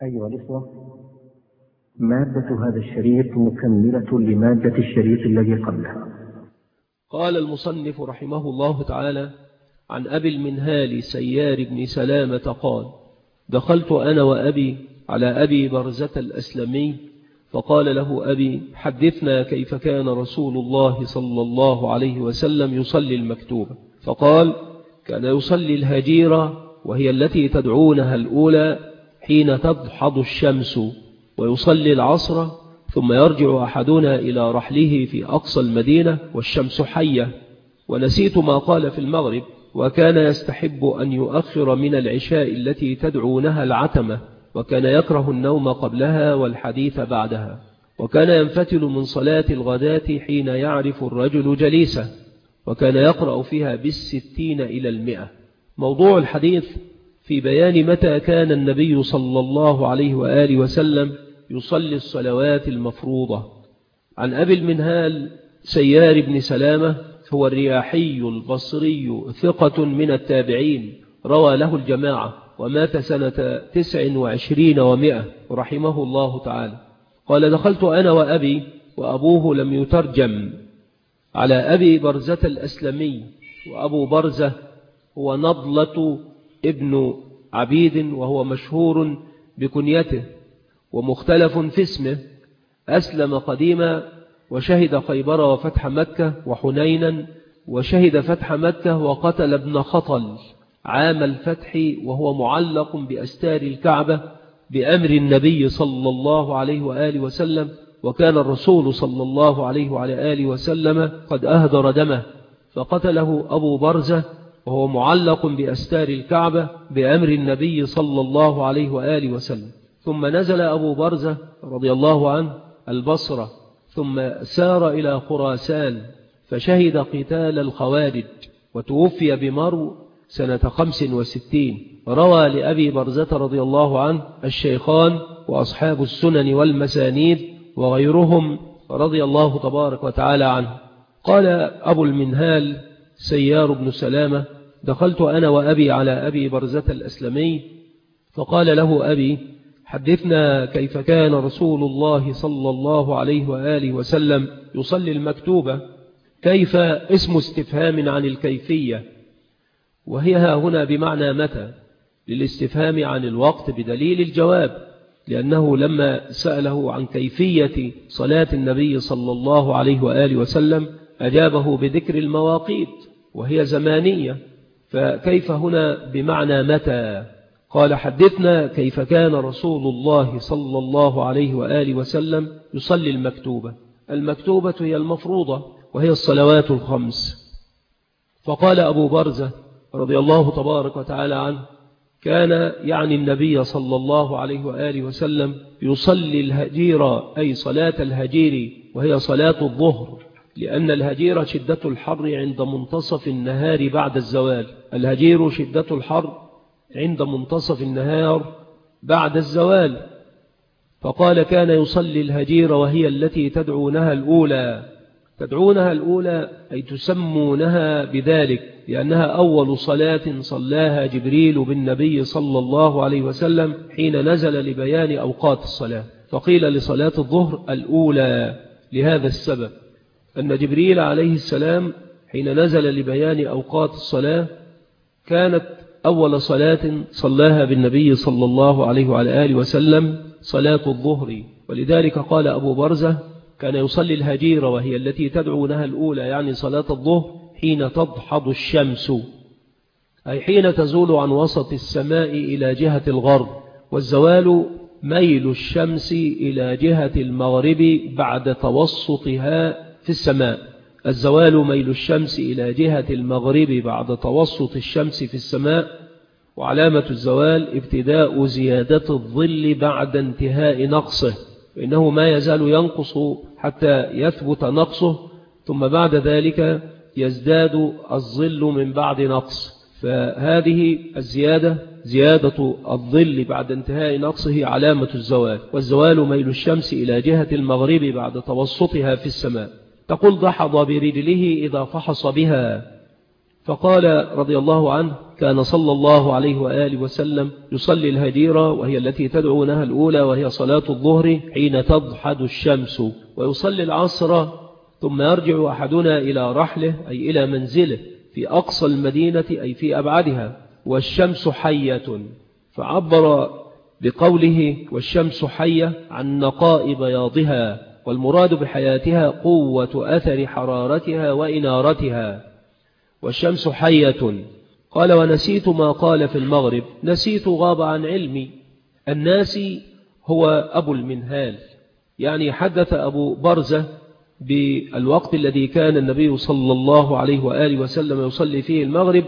أيها الإخوة، مادة هذا الشريط مكملة لمادة الشريط الذي قبله. قال المصنف رحمه الله تعالى: عن أبي المنهال سيار بن سلامة قال: دخلت أنا وأبي على أبي برزة الأسلمي، فقال له أبي: حدثنا كيف كان رسول الله صلى الله عليه وسلم يصلي المكتوبة. فقال: كان يصلي الهجيرة، وهي التي تدعونها الأولى حين تضحض الشمس، ويصلي العصر، ثم يرجع أحدنا إلى رحله في أقصى المدينة والشمس حية. ونسيت ما قال في المغرب، وكان يستحب أن يؤخر من العشاء التي تدعونها العتمة، وكان يكره النوم قبلها والحديث بعدها، وكان ينفتل من صلاة الغداة حين يعرف الرجل جليسه، وكان يقرأ فيها 60 إلى 100. موضوع الحديث في بيان متى كان النبي صلى الله عليه وآله وسلم يصلي الصلوات المفروضة. عن أبي المنهال سيار بن سلامة، هو الرياحي البصري، ثقة من التابعين، روى له الجماعة، ومات سنة 29 و100 رحمه الله تعالى. قال: دخلت أنا وأبي، وأبوه لم يترجم، على أبي برزة الأسلمي. وأبو برزة هو نضلة ابن عبيد، وهو مشهور بكنيته ومختلف في اسمه. أسلم قديما، وشهد خيبر وفتح مكة وحنينا، وشهد فتح مكة، وقتل ابن خطل عام الفتح، وهو معلق بأستار الكعبة بأمر النبي صلى الله عليه وآله وسلم، وكان الرسول صلى الله عليه وعلى آله وسلم قد أهدر دمه، فقتله أبو برزة وهو معلق بأستار الكعبة بأمر النبي صلى الله عليه وآله وسلم. ثم نزل أبو برزة رضي الله عنه البصرة، ثم سار إلى خراسان، فشهد قتال الخوارج، وتوفي بمرو سنة 65. روى لأبي برزة رضي الله عنه الشيخان وأصحاب السنن والمسانيد وغيرهم رضي الله تبارك وتعالى عنه. قال أبو المنهال سيار بن سلامة: دخلت أنا وأبي على أبي برزة الأسلمي، فقال له أبي: حدثنا كيف كان رسول الله صلى الله عليه وآله وسلم يصلي المكتوبة. كيف اسم استفهام عن الكيفية، وهي هنا بمعنى متى، للاستفهام عن الوقت بدليل الجواب، لأنه لما سأله عن كيفية صلاة النبي صلى الله عليه وآله وسلم أجابه بذكر المواقيت، وهي زمانية، فكيف هنا بمعنى متى. قال: حدثنا كيف كان رسول الله صلى الله عليه وآله وسلم يصلي المكتوبة. المكتوبة هي المفروضة، وهي الصلوات الخمس. فقال أبو برزة رضي الله تبارك وتعالى عنه: كان يعني النبي صلى الله عليه وآله وسلم يصلي الهجير، أي صلاة الهجير، وهي صلاة الظهر، لأن الهجير شدة الحر عند منتصف النهار بعد الزوال. الهجير شدة الحر عند منتصف النهار بعد الزوال. فقال: كان يصلي الهجير، وهي التي تدعونها الأولى. تدعونها الأولى أي تسمونها بذلك، لأنها أول صلاة صلاها جبريل بالنبي صلى الله عليه وسلم حين نزل لبيان أوقات الصلاة، فقيل لصلاة الظهر الأولى لهذا السبب، أن جبريل عليه السلام حين نزل لبيان أوقات الصلاة كانت أول صلاة صلاها بالنبي صلى الله عليه وعلى آله وسلم صلاة الظهر. ولذلك قال أبو برزة: كان يصلي الهجير، وهي التي تدعونها الأولى، يعني صلاة الظهر، حين تضحض الشمس، أي حين تزول عن وسط السماء إلى جهة الغرب. والزوال ميل الشمس إلى جهة المغرب بعد توسطها في السماء. الزوال ميل الشمس إلى جهة المغرب بعد توسط الشمس في السماء. وعلامة الزوال ابتداء زيادة الظل بعد انتهاء نقصه، إنه ما يزال ينقص حتى يثبت نقصه، ثم بعد ذلك يزداد الظل من بعد نقص. فهذه الزيادة، زيادة الظل بعد انتهاء نقصه، علامة الزوال. والزوال ميل الشمس إلى جهة المغرب بعد توسطها في السماء. تقول: ضحض برجله إذا فحص بها، فقال رضي الله عنه: كان صلى الله عليه وآله وسلم يصلي الهجيرة، وهي التي تدعونها الأولى، وهي صلاة الظهر حين تضحد الشمس، ويصلي العصر، ثم يرجع أحدنا إلى رحله أي إلى منزله في أقصى المدينة أي في أبعدها، والشمس حية. فعبر بقوله والشمس حية عن نقاء بياضها، والمراد بحياتها قوة أثر حرارتها وإنارتها. والشمس حية. قال: ونسيت ما قال في المغرب. نسيت غاب عن علمي. الناسي هو أبو المنهال، يعني حدث أبو برزة بالوقت الذي كان النبي صلى الله عليه وآله وسلم يصلي فيه المغرب،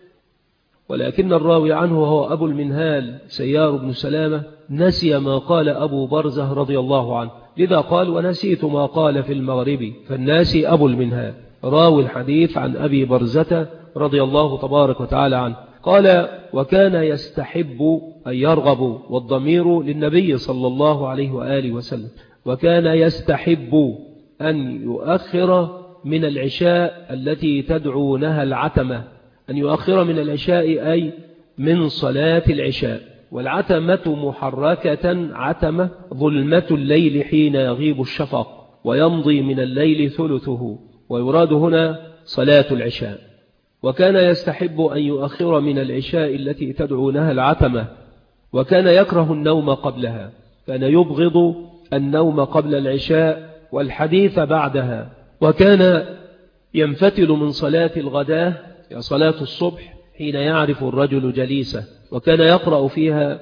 ولكن الراوي عنه وهو أبو المنهال سيار بن سلامة نسي ما قال أبو برزة رضي الله عنه، لذا قال: ونسيت ما قال في المغرب. فالناسي أبو المنهال راوي الحديث عن أبي برزة رضي الله تبارك وتعالى عنه. قال: وكان يستحب أن يرغب، والضمير للنبي صلى الله عليه وآله وسلم، وكان يستحب أن يؤخر من العشاء التي تدعونها العتمة، أن يؤخر من العشاء أي من صلاة العشاء. والعتمة محركة عتمة ظلمة الليل حين يغيب الشفق ويمضي من الليل ثلثه، ويراد هنا صلاة العشاء. وكان يستحب أن يؤخر من العشاء التي تدعونها العتمة، وكان يكره النوم قبلها، كان يبغض النوم قبل العشاء والحديث بعدها. وكان ينفتل من صلاة الغداة يا صلاة الصبح حين يعرف الرجل جليسه، وكان يقرأ فيها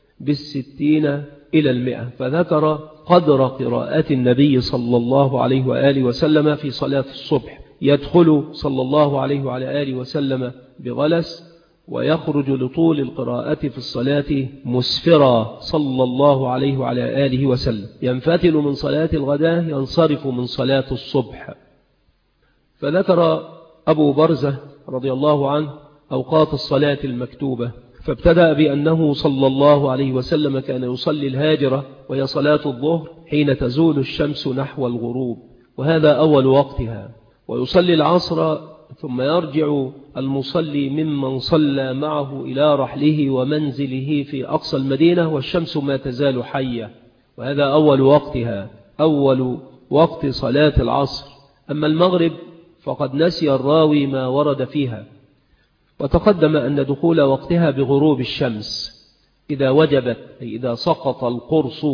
60 إلى 100. فذكر قدر قراءة النبي صلى الله عليه وآله وسلم في صلاة الصبح. يدخل صلى الله عليه وعلى آله وسلم بغلس، ويخرج لطول القراءة في الصلاة مسفرا صلى الله عليه وعلى آله وسلم. ينفتل من صلاة الغداة، ينصرف من صلاة الصبح. فذكر أبو برزة رضي الله عنه أوقات الصلاة المكتوبة، فابتدأ بأنه صلى الله عليه وسلم كان يصلي الهاجرة، وهي صلاة الظهر حين تزول الشمس نحو الغروب، وهذا أول وقتها. ويصلي العصر، ثم يرجع المصلي ممن صلى معه إلى رحله ومنزله في أقصى المدينة والشمس ما تزال حية، وهذا أول وقتها، أول وقت صلاة العصر. أما المغرب فقد نسي الراوي ما ورد فيها، وتقدم أن دخول وقتها بغروب الشمس إذا وجبت، أي إذا سقط القرص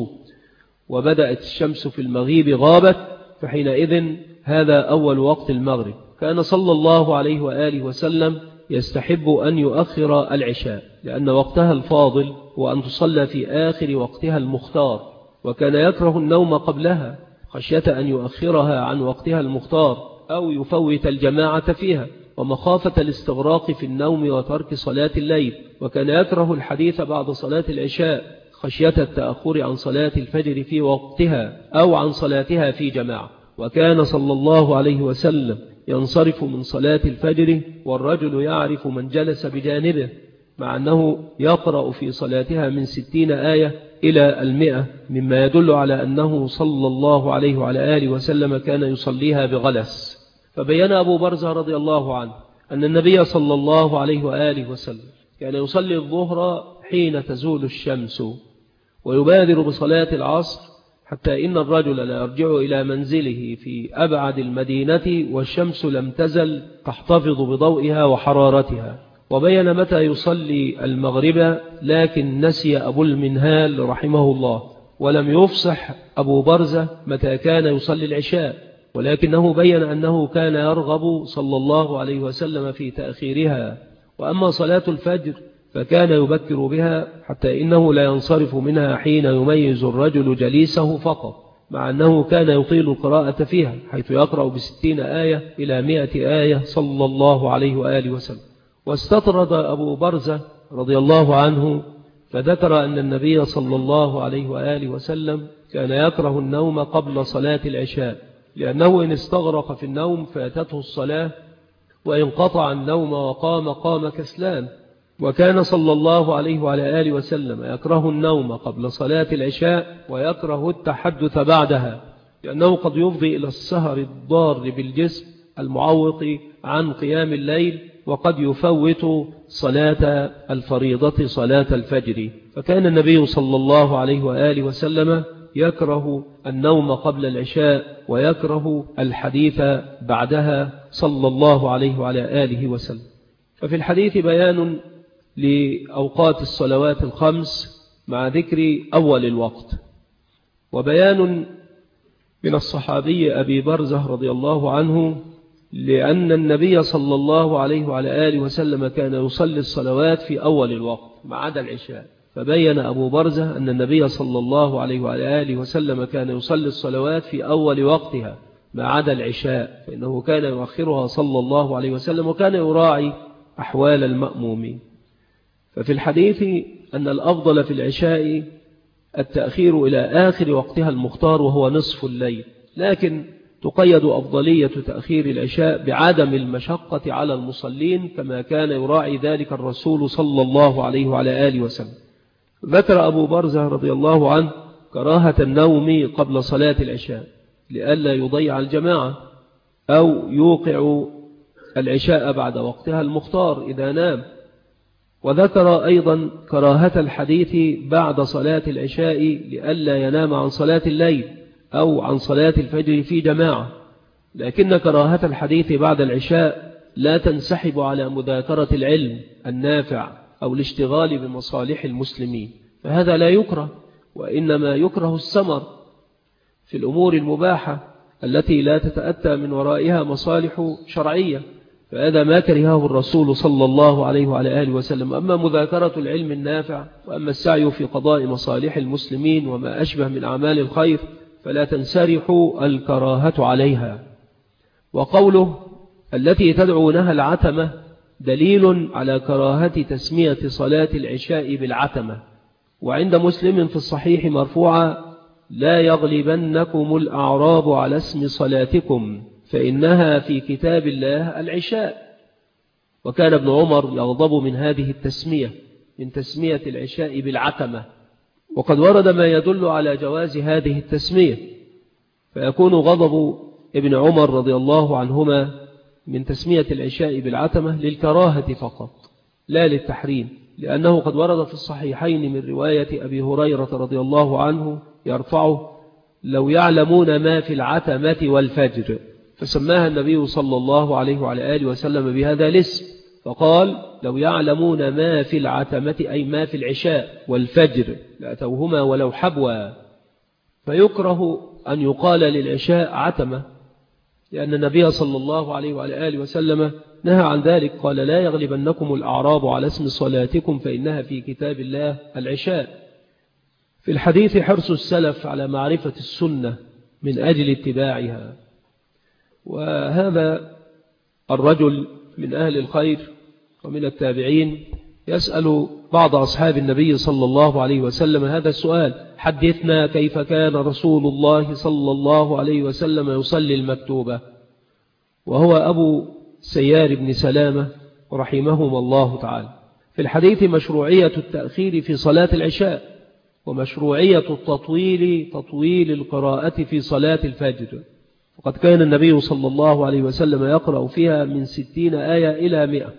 وبدأت الشمس في المغيب غابت، فحينئذ هذا أول وقت المغرب. كان صلى الله عليه وآله وسلم يستحب أن يؤخر العشاء، لأن وقتها الفاضل هو أن تصلى في آخر وقتها المختار، وكان يكره النوم قبلها خشية أن يؤخرها عن وقتها المختار أو يفوت الجماعة فيها، ومخافة الاستغراق في النوم وترك صلاة الليل. وكان يكره الحديث بعد صلاة العشاء خشية التأخر عن صلاة الفجر في وقتها أو عن صلاتها في جماعة. وكان صلى الله عليه وسلم ينصرف من صلاة الفجر والرجل يعرف من جلس بجانبه، مع أنه يقرأ في صلاتها من 60 آية إلى 100، مما يدل على أنه صلى الله عليه وعلى آله وسلم كان يصليها بغلس. فبين أبو برزة رضي الله عنه أن النبي صلى الله عليه وآله وسلم كان يصلي الظهر حين تزول الشمس، ويبادر بصلاة العصر، حتى إن الرجل لا يرجع إلى منزله في أبعد المدينة والشمس لم تزل تحتفظ بضوئها وحرارتها. وبين متى يصلي المغرب، لكن نسي أبو المنهال رحمه الله، ولم يفصح أبو برزة متى كان يصلي العشاء، ولكنه بين أنه كان يرغب صلى الله عليه وسلم في تأخيرها. وأما صلاة الفجر فكان يبكر بها، حتى إنه لا ينصرف منها حين يميز الرجل جليسه فقط، مع أنه كان يطيل القراءة فيها، حيث يقرأ 60 آية إلى 100 آية صلى الله عليه وآله وسلم. واستطرد أبو برزة رضي الله عنه فذكر أن النبي صلى الله عليه وآله وسلم كان يكره النوم قبل صلاة العشاء، لأنه إن استغرق في النوم فاتته الصلاة، وإن قطع النوم قام كسلان. وكان صلى الله عليه وعلى آله وسلم يكره النوم قبل صلاة العشاء، ويكره التحدث بعدها، لأنه قد يفضي إلى السهر الضار بالجسم المعوق عن قيام الليل، وقد يفوت صلاة الفريضة صلاة الفجر. فكان النبي صلى الله عليه وآله وسلم يكره النوم قبل العشاء ويكره الحديث بعدها صلى الله عليه وعلى آله وسلم. ففي الحديث بيان لأوقات الصلوات الخمس مع ذكر أول الوقت، وبيان من الصحابي أبي برزة رضي الله عنه لأن النبي صلى الله عليه وعلى آله وسلم كان يصلي الصلوات في أول الوقت ما عدا العشاء. فبين أبو برزة أن النبي صلى الله عليه وعلى آله وسلم كان يصلي الصلوات في أول وقتها ما عدا العشاء، فإنه كان يؤخرها صلى الله عليه وسلم وكان يراعي أحوال المأمومين. ففي الحديث أن الأفضل في العشاء التأخير إلى آخر وقتها المختار وهو نصف الليل، لكن تقيد أفضلية تأخير العشاء بعدم المشقة على المصلين كما كان يراعي ذلك الرسول صلى الله عليه وعلى آله وسلم. ذكر أبو برزة رضي الله عنه كراهة النوم قبل صلاة العشاء لئلا يضيع الجماعة أو يوقع العشاء بعد وقتها المختار إذا نام. وذكر أيضا كراهة الحديث بعد صلاة العشاء لئلا ينام عن صلاة الليل أو عن صلاة الفجر في جماعة، لكن كراهة الحديث بعد العشاء لا تنسحب على مذاكرة العلم النافع أو الاشتغال بمصالح المسلمين، فهذا لا يكره، وإنما يكره السمر في الأمور المباحة التي لا تتأتى من ورائها مصالح شرعية، فهذا ما كرهه الرسول صلى الله عليه وعلى آله وسلم. أما مذاكرة العلم النافع وأما السعي في قضاء مصالح المسلمين وما أشبه من أعمال الخير فلا تنسرح الكراهة عليها. وقوله التي تدعونها العتمة دليل على كراهة تسمية صلاة العشاء بالعتمة. وعند مسلم في الصحيح مرفوعا لا يغلبنكم الأعراب على اسم صلاتكم فإنها في كتاب الله العشاء. وكان ابن عمر يغضب من هذه التسمية، من تسمية العشاء بالعتمة، وقد ورد ما يدل على جواز هذه التسمية، فيكون غضب ابن عمر رضي الله عنهما من تسمية العشاء بالعتمة للكراهة فقط لا للتحريم، لأنه قد ورد في الصحيحين من رواية أبي هريرة رضي الله عنه يرفعه لو يعلمون ما في العتمة والفجر، فسماها النبي صلى الله عليه وعلى آله وسلم بهذا الاسم، فقال لو يعلمون ما في العتمة أي ما في العشاء والفجر لأتوهما ولو حبوا. فيكره أن يقال للعشاء عتمة لأن النبي صلى الله عليه وعلى آله وسلم نهى عن ذلك، قال لا يغلبنكم الأعراب على اسم صلاتكم فإنها في كتاب الله العشاء. في الحديث حرص السلف على معرفة السنة من أجل اتباعها، وهذا الرجل من أهل الخير ومن التابعين يسأل بعض أصحاب النبي صلى الله عليه وسلم هذا السؤال: حدثنا كيف كان رسول الله صلى الله عليه وسلم يصلي المكتوبة، وهو أبو سيار بن سلامة رحمهما الله تعالى. في الحديث مشروعية التأخير في صلاة العشاء ومشروعية تطويل القراءة في صلاة الفجر، وقد كان النبي صلى الله عليه وسلم يقرأ فيها من 60 آية إلى 100،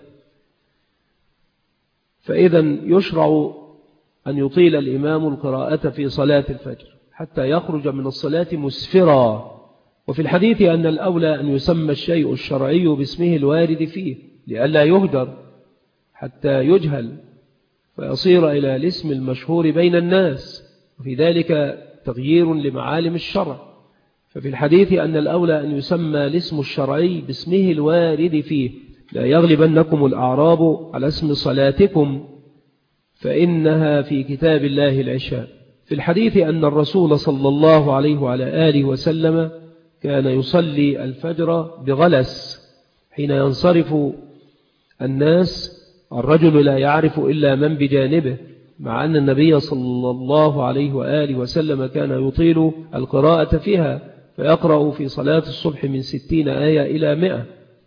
فإذا يشرع أن يطيل الإمام القراءة في صلاة الفجر حتى يخرج من الصلاة مسفرا. وفي الحديث أن الأولى أن يسمى الشيء الشرعي باسمه الوارد فيه لئلا يهدر حتى يجهل فيصير إلى الاسم المشهور بين الناس، وفي ذلك تغيير لمعالم الشرع. ففي الحديث أن الأولى أن يسمى الاسم الشرعي باسمه الوارد فيه، لا يغلبنكم الأعراب على اسم صلاتكم فإنها في كتاب الله العشاء. في الحديث أن الرسول صلى الله عليه وعلى آله وسلم كان يصلي الفجر بغلس حين ينصرف الناس، الرجل لا يعرف إلا من بجانبه، مع أن النبي صلى الله عليه وآله وسلم كان يطيل القراءة فيها، فيقرأ في صلاة الصبح من 60 آية إلى 100.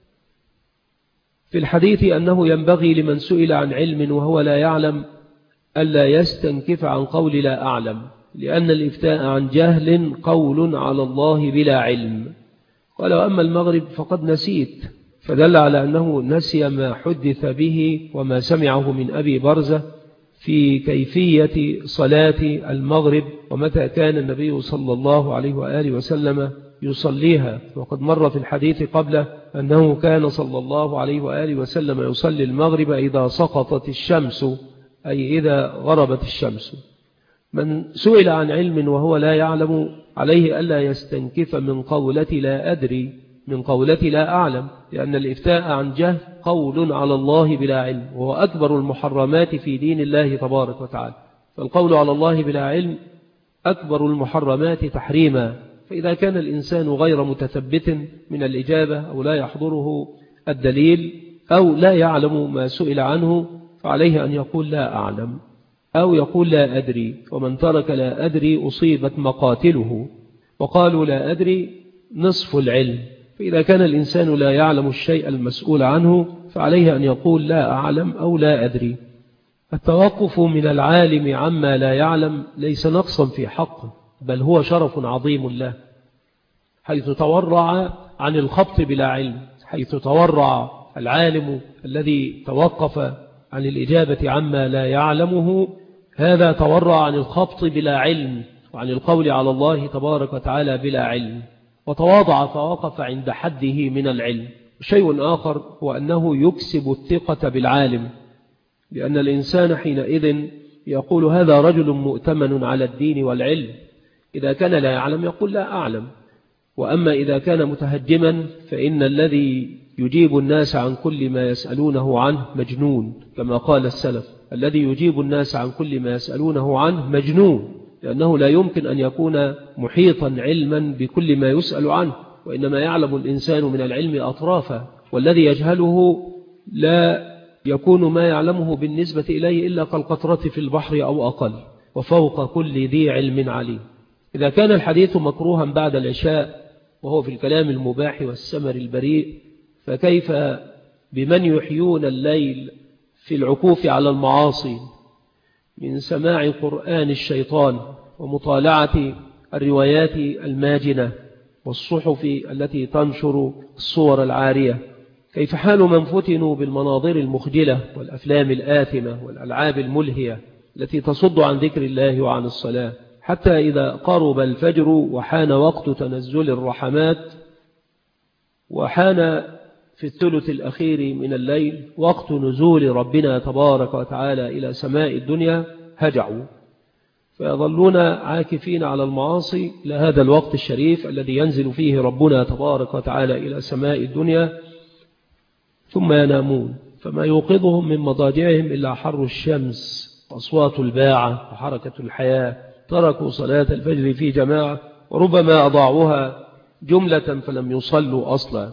في الحديث أنه ينبغي لمن سئل عن علم وهو لا يعلم ألا يستنكف عن قول لا أعلم، لأن الإفتاء عن جهل قول على الله بلا علم. قال: وأما المغرب فقد نسيت، فدل على أنه نسي ما حدث به وما سمعه من أبي برزة في كيفية صلاة المغرب ومتى كان النبي صلى الله عليه وآله وسلم يصليها. وقد مر في الحديث قبله أنه كان صلى الله عليه وآله وسلم يصلي المغرب إذا سقطت الشمس، أي إذا غربت الشمس. من سئل عن علم وهو لا يعلم عليه ألا يستنكف من قولة لا أدري من قولة لا أعلم، لأن الإفتاء عن جهل قول على الله بلا علم، وهو أكبر المحرمات في دين الله تبارك وتعالى. فالقول على الله بلا علم أكبر المحرمات تحريما. فإذا كان الإنسان غير متثبت من الإجابة أو لا يحضره الدليل أو لا يعلم ما سئل عنه فعليه أن يقول لا أعلم أو يقول لا أدري. ومن ترك لا أدري أصيبت مقاتله، وقالوا لا أدري نصف العلم. فإذا كان الإنسان لا يعلم الشيء المسؤول عنه فعليه أن يقول لا أعلم أو لا أدري. التوقف من العالم عما لا يعلم ليس نقصا في حقه، بل هو شرف عظيم له، حيث تورع عن الخبط بلا علم، حيث تورع العالم الذي توقف عن الإجابة عما لا يعلمه، هذا تورع عن الخبط بلا علم وعن القول على الله تبارك وتعالى بلا علم، وتواضع فوقف عند حده من العلم. شيء آخر هو أنه يكسب الثقة بالعالم، لأن الإنسان حينئذ يقول هذا رجل مؤتمن على الدين والعلم. إذا كان لا يعلم يقول لا أعلم. وأما إذا كان متهجما فإن الذي يجيب الناس عن كل ما يسألونه عنه مجنون، كما قال السلف: الذي يجيب الناس عن كل ما يسألونه عنه مجنون، لأنه لا يمكن أن يكون محيطا علما بكل ما يسأل عنه، وإنما يعلم الإنسان من العلم أطرافه، والذي يجهله لا يكون ما يعلمه بالنسبة إليه إلا كالقطرة في البحر أو أقل، وفوق كل ذي علم عليم. إذا كان الحديث مكروها بعد العشاء وهو في الكلام المباح والسمر البريء، فكيف بمن يحيون الليل في العكوف على المعاصي من سماع قرآن الشيطان ومطالعة الروايات الماجنة والصحف التي تنشر الصور العارية؟ كيف حال من فتنوا بالمناظر المخجلة والأفلام الآثمة والألعاب الملهية التي تصد عن ذكر الله وعن الصلاة، حتى إذا قرب الفجر وحان وقت تنزل الرحمات وحان في الثلث الأخير من الليل وقت نزول ربنا تبارك وتعالى إلى سماء الدنيا هجعوا، فيظلون عاكفين على المعاصي إلى هذا الوقت الشريف الذي ينزل فيه ربنا تبارك وتعالى إلى سماء الدنيا، ثم ينامون، فما يوقظهم من مضاجعهم إلا حر الشمس وأصوات الباعة وحركة الحياة. تركوا صلاة الفجر في جماعة وربما أضاعوها جملة فلم يصلوا أصلا.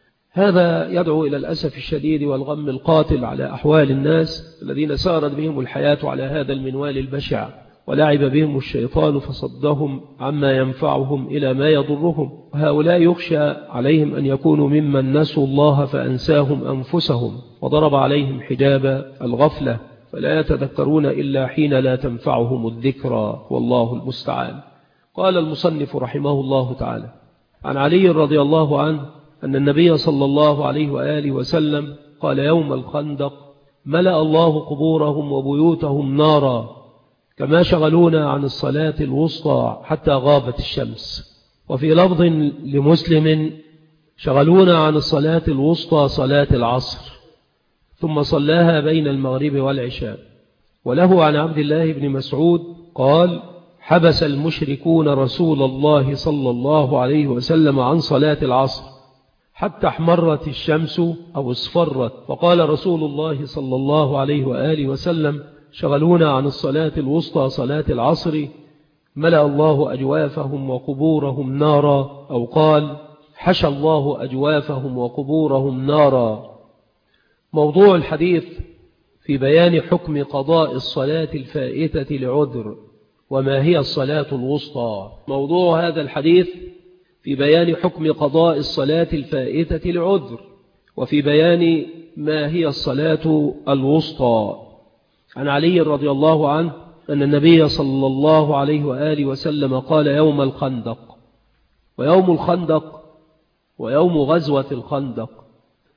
هذا يدعو إلى الأسف الشديد والغم القاتل على أحوال الناس الذين سارت بهم الحياة على هذا المنوال البشع، ولعب بهم الشيطان فصدهم عما ينفعهم إلى ما يضرهم. وهؤلاء يخشى عليهم أن يكونوا ممن نسوا الله فأنساهم أنفسهم وضرب عليهم حجاب الغفلة، فلا يتذكرون إلا حين لا تنفعهم الذكرى، والله المستعان. قال المصنف رحمه الله تعالى: عن علي رضي الله عنه أن النبي صلى الله عليه وآله وسلم قال يوم الخندق: ملأ الله قبورهم وبيوتهم نارا كما شغلونا عن الصلاة الوسطى حتى غابت الشمس. وفي لفظ لمسلم: شغلونا عن الصلاة الوسطى صلاة العصر ثم صلاها بين المغرب والعشاء. وله عن عبد الله بن مسعود قال: حبس المشركون رسول الله صلى الله عليه وسلم عن صلاة العصر حتى احمرت الشمس أو اصفرت، فقال رسول الله صلى الله عليه وآله وسلم: شغلونا عن الصلاة الوسطى صلاة العصر ملأ الله أجوافهم وقبورهم نارا، أو قال: حشى الله أجوافهم وقبورهم نارا. موضوع الحديث في بيان حكم قضاء الصلاة الفائتة لعذر، وما هي الصلاة الوسطى. موضوع هذا الحديث في بيان حكم قضاء الصلاة الفائتة لعذر، وفي بيان ما هي الصلاة الوسطى. عن علي رضي الله عنه أن النبي صلى الله عليه وآله وسلم قال يوم الخندق، ويوم الخندق ويوم غزوة الخندق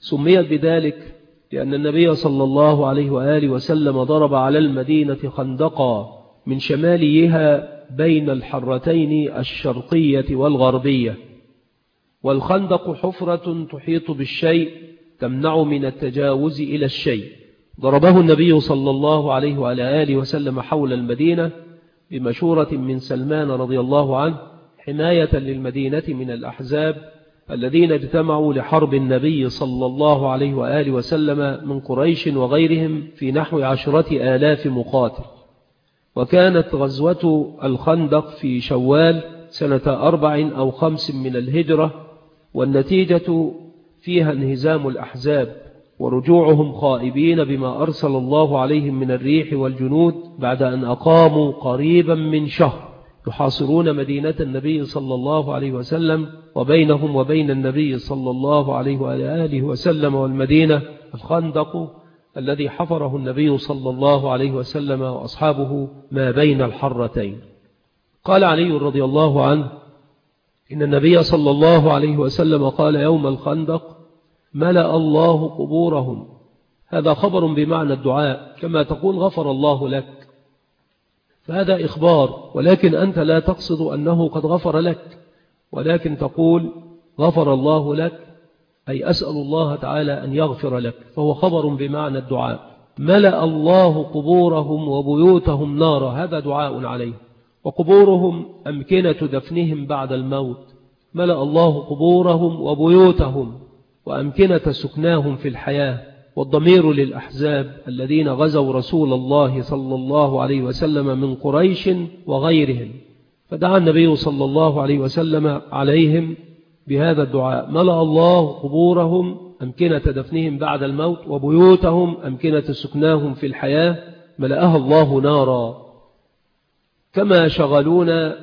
سميت بذلك لأن النبي صلى الله عليه وآله وسلم ضرب على المدينة خندقا من شماليها بين الحرتين الشرقية والغربية، والخندق حفرة تحيط بالشيء تمنع من التجاوز إلى الشيء. ضربه النبي صلى الله عليه وآله وسلم حول المدينة بمشورة من سلمان رضي الله عنه حماية للمدينة من الأحزاب الذين اجتمعوا لحرب النبي صلى الله عليه وآله وسلم من قريش وغيرهم في نحو 10,000 مقاتل. وكانت غزوة الخندق في شوال سنة 4 أو 5 من الهجرة، والنتيجة فيها انهزام الأحزاب ورجوعهم خائبين بما أرسل الله عليهم من الريح والجنود بعد أن أقاموا قريبا من شهر يحاصرون مدينة النبي صلى الله عليه وسلم، وبينهم وبين النبي صلى الله عليه وآله وسلم والمدينة الخندق الذي حفره النبي صلى الله عليه وسلم وأصحابه ما بين الحرتين. قال علي رضي الله عنه إن النبي صلى الله عليه وسلم قال يوم الخندق ملأ الله قبورهم. هذا خبر بمعنى الدعاء، كما تقول غفر الله لك، فهذا إخبار، ولكن أنت لا تقصد أنه قد غفر لك، ولكن تقول غفر الله لك أي أسأل الله تعالى أن يغفر لك، فهو خبر بمعنى الدعاء. ملأ الله قبورهم وبيوتهم نارا، هذا دعاء عليه. وقبورهم أمكنة دفنهم بعد الموت. ملأ الله قبورهم وبيوتهم وأمكنة سكناهم في الحياة. والضمير للأحزاب الذين غزوا رسول الله صلى الله عليه وسلم من قريش وغيرهم، فدعا النبي صلى الله عليه وسلم عليهم بهذا الدعاء: ملأ الله قبورهم أمكنة دفنهم بعد الموت، وبيوتهم أمكنة سكناهم في الحياة ملأها الله نارا. كما شغلونا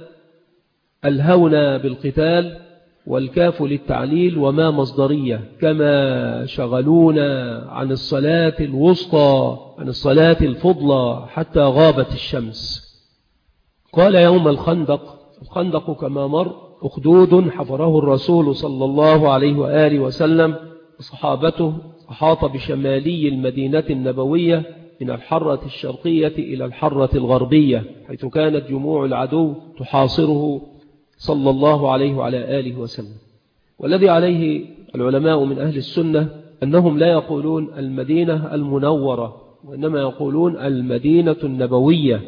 الهونا بالقتال، والكاف للتعليل وما مصدرية، كما شغلونا عن الصلاة الوسطى عن الصلاة الفضلى حتى غابت الشمس. قال يوم الخندق كما مر أخدود حفره الرسول صلى الله عليه وآله وسلم وصحابته، أحاط بشمالي المدينة النبوية من الحرة الشرقية إلى الحرة الغربية، حيث كانت جموع العدو تحاصره صلى الله عليه وعلى آله وسلم. والذي عليه العلماء من أهل السنة أنهم لا يقولون المدينة المنورة، وإنما يقولون المدينة النبوية.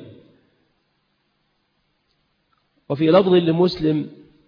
وفي لفظ لمسلم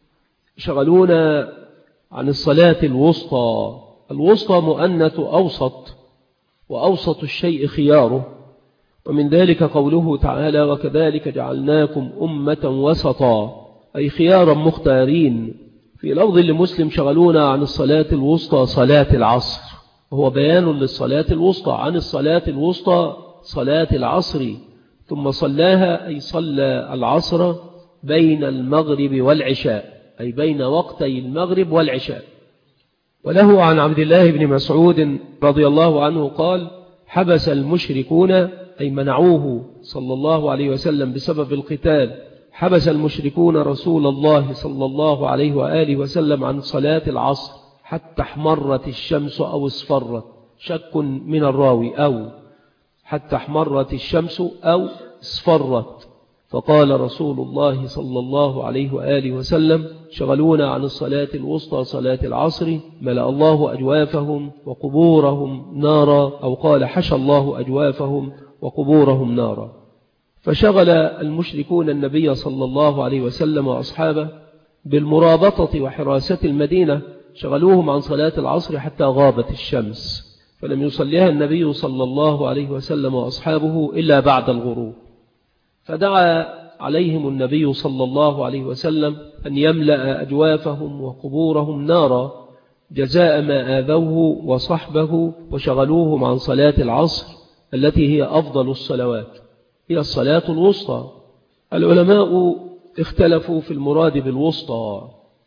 شغلونا عن الصلاة الوسطى. الوسطى مؤنث أوسط، وأوسط الشيء خياره، ومن ذلك قوله تعالى: وكذلك جعلناكم أمة وسطا، أي خيارا مختارين. في لفظ لمسلم شغلونا عن الصلاة الوسطى صلاة العصر، وهو بيان للصلاة الوسطى. عن الصلاة الوسطى صلاة العصر، ثم صلاها أي صلى العصر بين المغرب والعشاء، أي بين وقتي المغرب والعشاء. وله عن عبد الله بن مسعود رضي الله عنه قال: حبس المشركون، أي منعوه صلى الله عليه وسلم بسبب القتال، حبس المشركون رسول الله صلى الله عليه وآله وسلم عن صلاة العصر حتى احمرت الشمس أو اصفرت، شك من الراوي، أو حتى احمرت الشمس أو اصفرت. فقال رسول الله صلى الله عليه وآله وسلم: شغلونا عن الصلاة الوسطى صلاة العصر، ملأ الله أجوافهم وقبورهم نارا، أو قال: حشى الله أجوافهم وقبورهم نارا. فشغل المشركون النبي صلى الله عليه وسلم وأصحابه بالمرابطة وحراسة المدينة، شغلوهم عن صلاة العصر حتى غابت الشمس، فلم يصليها النبي صلى الله عليه وسلم وأصحابه إلا بعد الغروب. فدعا عليهم النبي صلى الله عليه وسلم أن يملأ أجوافهم وقبورهم نارا جزاء ما آذوه وصحبه وشغلوهم عن صلاة العصر التي هي أفضل الصلوات، هي الصلاة الوسطى. العلماء اختلفوا في المراد بالوسطى.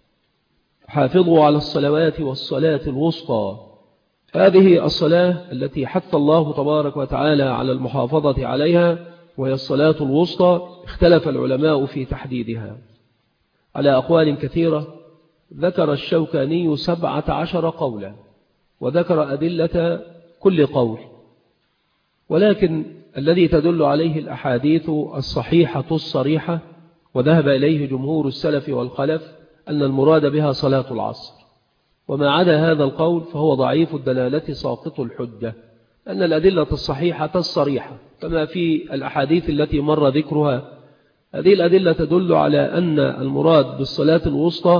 حافظوا على الصلوات والصلاة الوسطى، هذه الصلاة التي حث الله تبارك وتعالى على المحافظة عليها، وهي الصلاة الوسطى. اختلف العلماء في تحديدها على أقوال كثيرة، ذكر الشوكاني 17 قولا، وذكر أدلة كل قول، ولكن الذي تدل عليه الأحاديث الصحيحة الصريحة وذهب إليه جمهور السلف والخلف أن المراد بها صلاة العصر، وما عدا هذا القول فهو ضعيف الدلالة ساقط الحجة، أن الأدلة الصحيحة الصريحة كما في الأحاديث التي مر ذكرها، هذه الأدلة تدل على أن المراد بالصلاة الوسطى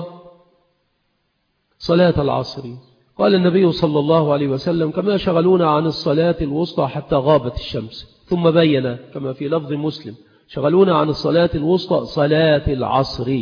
صلاة العصر. قال النبي صلى الله عليه وسلم: كما شغلونا عن الصلاة الوسطى حتى غابت الشمس، ثم بين كما في لفظ مسلم: شغلونا عن الصلاة الوسطى صلاة العصر،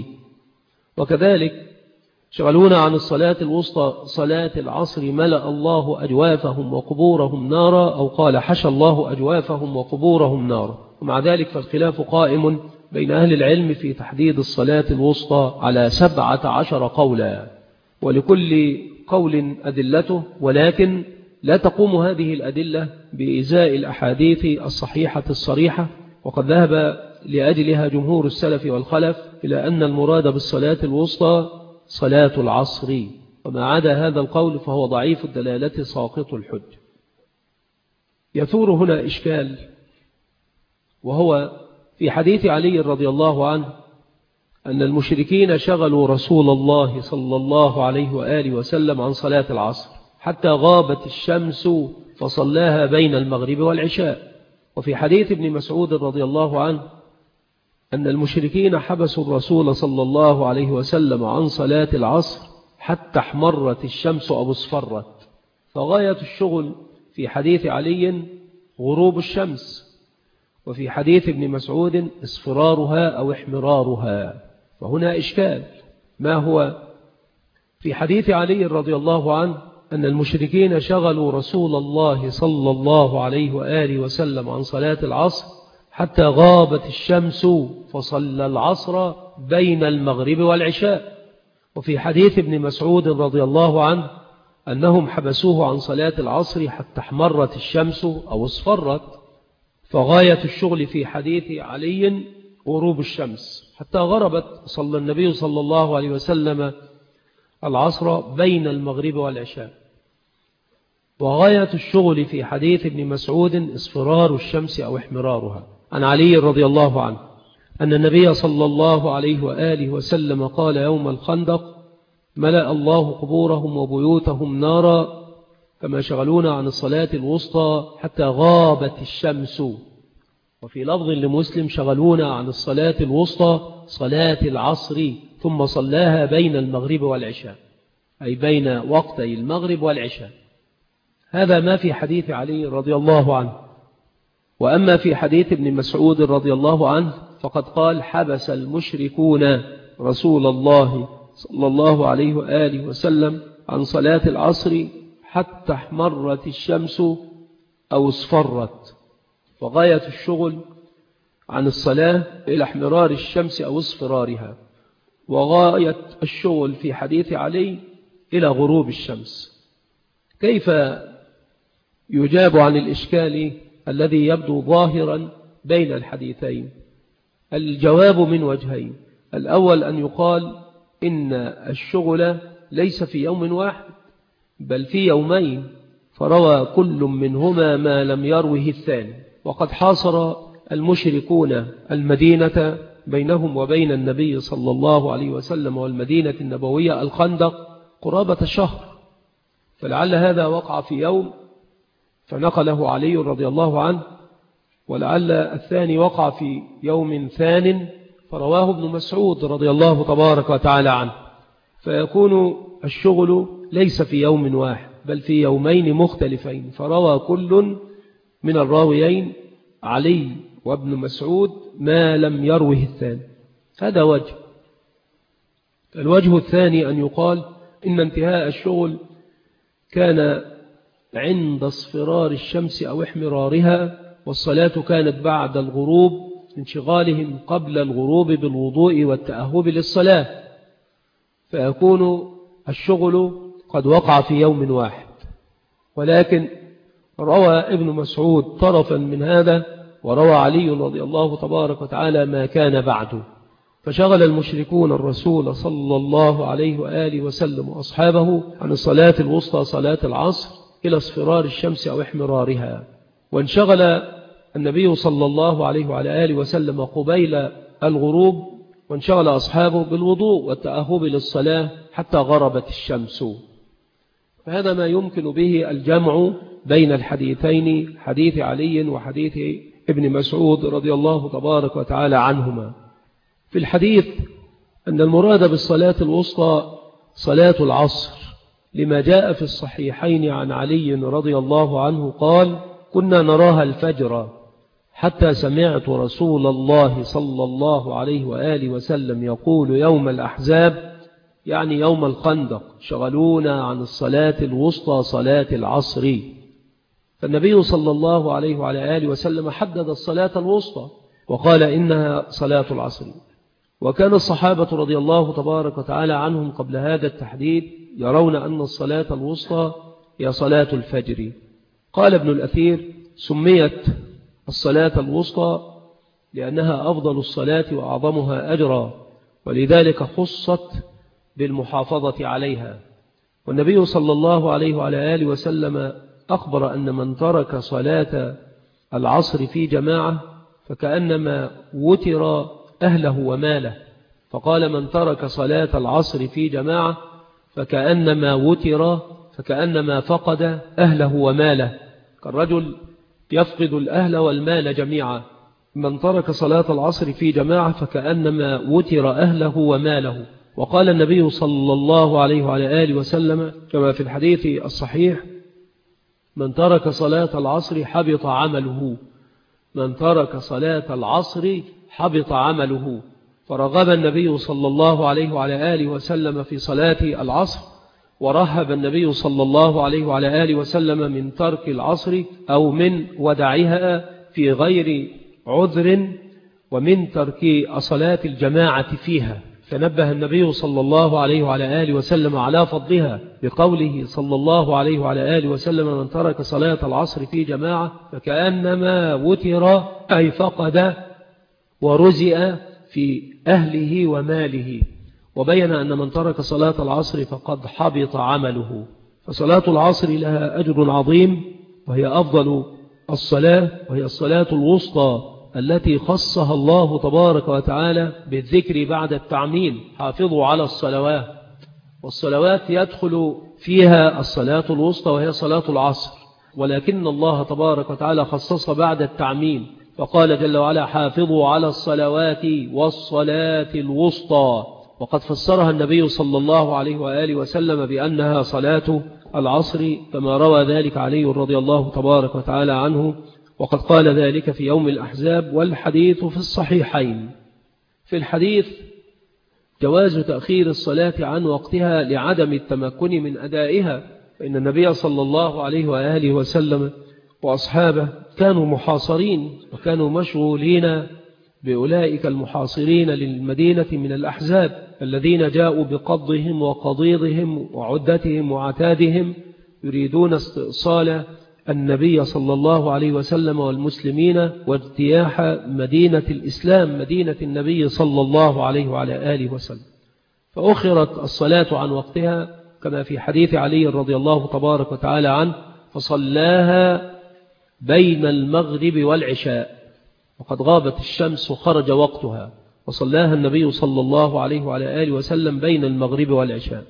وكذلك شغلونا عن الصلاة الوسطى صلاة العصر ملأ الله أجوافهم وقبورهم نارا، أو قال حشى الله أجوافهم وقبورهم نارا. ومع ذلك فالخلاف قائم بين أهل العلم في تحديد الصلاة الوسطى على 17 قولا، ولكل قول أدلته، ولكن لا تقوم هذه الأدلة بإزاء الأحاديث الصحيحة الصريحة، وقد ذهب لأجلها جمهور السلف والخلف إلى أن المراد بالصلاة الوسطى صلاة العصر، وما عدا هذا القول فهو ضعيف الدلالة ساقط الحج. يثور هنا إشكال، وهو في حديث علي رضي الله عنه أن المشركين شغلوا رسول الله صلى الله عليه وآله وسلم عن صلاة العصر حتى غابت الشمس فصلاها بين المغرب والعشاء. وفي حديث ابن مسعود رضي الله عنه أن المشركين حبسوا الرسول صلى الله عليه وسلم عن صلاة العصر حتى احمرت الشمس أو اصفرت. فغاية الشغل في حديث علي غروب الشمس، وفي حديث ابن مسعود اصفرارها أو احمرارها. فهنا إشكال، ما هو؟ في حديث علي رضي الله عنه أن المشركين شغلوا رسول الله صلى الله عليه وآله وسلم عن صلاة العصر حتى غابت الشمس فصلى العصر بين المغرب والعشاء. وفي حديث ابن مسعود رضي الله عنه أنهم حبسوه عن صلاة العصر حتى احمرت الشمس أو اصفرت. فغاية الشغل في حديث علي غروب الشمس حتى غربت، صلى النبي صلى الله عليه وسلم العصر بين المغرب والعشاء. وغاية الشغل في حديث ابن مسعود اصفرار الشمس أو احمرارها. عن علي رضي الله عنه أن النبي صلى الله عليه وآله وسلم قال يوم الخندق: ملأ الله قبورهم وبيوتهم نارا كما شغلونا عن الصلاة الوسطى حتى غابت الشمس. وفي لفظ لمسلم: شغلونا عن الصلاة الوسطى صلاة العصر ثم صلاها بين المغرب والعشاء، أي بين وقتي المغرب والعشاء. هذا ما في حديث علي رضي الله عنه. وأما في حديث ابن مسعود رضي الله عنه فقد قال: حبس المشركون رسول الله صلى الله عليه وآله وسلم عن صلاة العصر حتى احمرت الشمس أو اصفرت. وغاية الشغل عن الصلاة إلى احمرار الشمس أو اصفرارها، وغاية الشغل في حديث علي إلى غروب الشمس. كيف يجاب عن الإشكال الذي يبدو ظاهرا بين الحديثين؟ الجواب من وجهين: الأول أن يقال إن الشغل ليس في يوم واحد بل في يومين، فروى كل منهما ما لم يروه الثاني. وقد حاصر المشركون المدينة بينهم وبين النبي صلى الله عليه وسلم والمدينة النبوية الخندق قرابة شهر، فلعل هذا وقع في يوم فنقله علي رضي الله عنه، ولعل الثاني وقع في يوم ثان فرواه ابن مسعود رضي الله تبارك وتعالى عنه. فيكون الشغل ليس في يوم واحد بل في يومين مختلفين، فروى كل من الراويين علي وابن مسعود ما لم يروه الثاني. هذا وجه. الوجه الثاني أن يقال إن انتهاء الشغل كان عند اصفرار الشمس أو احمرارها، والصلاة كانت بعد الغروب انشغالهم قبل الغروب بالوضوء والتأهب للصلاة، فيكون الشغل قد وقع في يوم واحد. ولكن روى ابن مسعود طرفا من هذا، وروى علي رضي الله تبارك وتعالى ما كان بعده. فشغل المشركون الرسول صلى الله عليه وآله وسلم وأصحابه عن الصلاة الوسطى صلاة العصر إلى اصفرار الشمس أو احمرارها، وانشغل النبي صلى الله عليه وعلى آله وسلم قبيل الغروب، وانشغل أصحابه بالوضوء والتأهب للصلاة حتى غربت الشمس. فهذا ما يمكن به الجمع بين الحديثين، حديث علي وحديث ابن مسعود رضي الله تبارك وتعالى عنهما. في الحديث أن المراد بالصلاة الوسطى صلاة العصر، لما جاء في الصحيحين عن علي رضي الله عنه قال: كنا نراها الفجر حتى سمعت رسول الله صلى الله عليه وآله وسلم يقول يوم الأحزاب، يعني يوم الخندق: شغلونا عن الصلاة الوسطى صلاة العصر. فالنبي صلى الله عليه وعلى آله وسلم حدد الصلاة الوسطى وقال إنها صلاة العصر. وكان الصحابة رضي الله تبارك وتعالى عنهم قبل هذا التحديد يرون أن الصلاة الوسطى هي صلاة الفجر. قال ابن الأثير: سميت الصلاة الوسطى لأنها أفضل الصلاة وأعظمها أجرا، ولذلك خصت بالمحافظة عليها. والنبي صلى الله عليه وعلى آله وسلم أخبر أن من ترك صلاة العصر في جماعة فكأنما وتر أهله وماله، فقال: من ترك صلاة العصر في جماعة فكأنما وتر، فكأنما فقد أهله وماله، كالرجل يفقد الأهل والمال جميعا. من ترك صلاة العصر في جماعة فكأنما وتر أهله وماله. وقال النبي صلى الله عليه وعلى آله وسلم كما في الحديث الصحيح: من ترك صلاة العصر حبط عمله. من ترك صلاة العصر حبط عمله. فرغب النبي صلى الله عليه وعلى آله وسلم في صلاة العصر، ورهب النبي صلى الله عليه وعلى آله وسلم من ترك العصر أو من ودعها في غير عذر، ومن ترك صلاة الجماعة فيها. فنبه النبي صلى الله عليه وعلى آله وسلم على فضلها بقوله صلى الله عليه وعلى آله وسلم: من ترك صلاة العصر في جماعة فكأنما وتر، أي فقد ورزئ في أهله وماله. وبين أن من ترك صلاة العصر فقد حبط عمله. فصلاة العصر لها أجر عظيم، وهي أفضل الصلاة، وهي الصلاة الوسطى التي خصها الله تبارك وتعالى بالذكر بعد التعميم: حافظوا على الصلوات. والصلوات يدخل فيها الصلاة الوسطى وهي صلاة العصر، ولكن الله تبارك وتعالى خصصها بعد التعميم فقال جل وعلا: حافظوا على الصلوات والصلاة الوسطى. وقد فسرها النبي صلى الله عليه وآله وسلم بأنها صلاة العصر، كما روى ذلك علي رضي الله تبارك وتعالى عنه، وقد قال ذلك في يوم الأحزاب، والحديث في الصحيحين. في الحديث جواز تأخير الصلاة عن وقتها لعدم التمكن من أدائها، فإن النبي صلى الله عليه وآله وسلم وأصحابه كانوا محاصرين، وكانوا مشغولين بأولئك المحاصرين للمدينة من الأحزاب الذين جاءوا بقضهم وقضيضهم وعدتهم وعتادهم، يريدون استئصال النبي صلى الله عليه وسلم والمسلمين واجتياح مدينة الإسلام، مدينة النبي صلى الله عليه وعلى آله وسلم. فأخرت الصلاة عن وقتها كما في حديث علي رضي الله تبارك وتعالى عنه: فصلاها بين المغرب والعشاء، وقد غابت الشمس وخرج وقتها، وصلاها النبي صلى الله عليه وعلى آله وسلم بين المغرب والعشاء.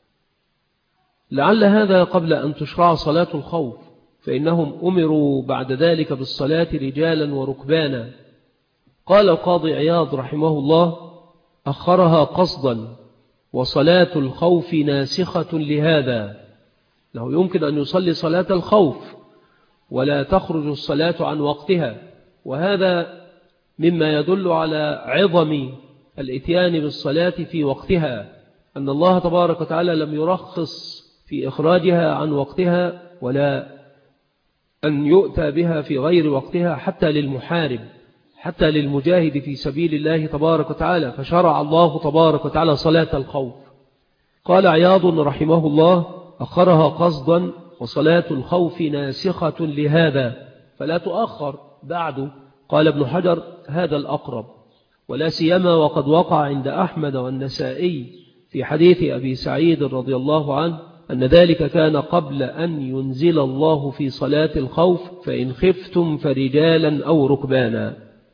لعل هذا قبل أن تشرع صلاة الخوف، فإنهم أمروا بعد ذلك بالصلاة رجالا وركبانا. قال القاضي عياض رحمه الله: أخرها قصدا، وصلاة الخوف ناسخة لهذا، أنه يمكن أن يصلي صلاة الخوف ولا تخرج الصلاة عن وقتها. وهذا مما يدل على عظم الاتيان بالصلاة في وقتها، أن الله تبارك وتعالى لم يرخص في إخراجها عن وقتها ولا أن يؤتى بها في غير وقتها، حتى للمحارب، حتى للمجاهد في سبيل الله تبارك وتعالى، فشرع الله تبارك وتعالى صلاة الخوف. قال عياض رحمه الله: أخرها قصدا، وصلاة الخوف ناسخة لهذا فلا تؤخر بعد. قال ابن حجر: هذا الأقرب. ولا سيما وقد وقع عند أحمد والنسائي في حديث أبي سعيد رضي الله عنه أن ذلك كان قبل أن ينزل الله في صلاة الخوف فإن خفتم فرجالا أو ركبانا.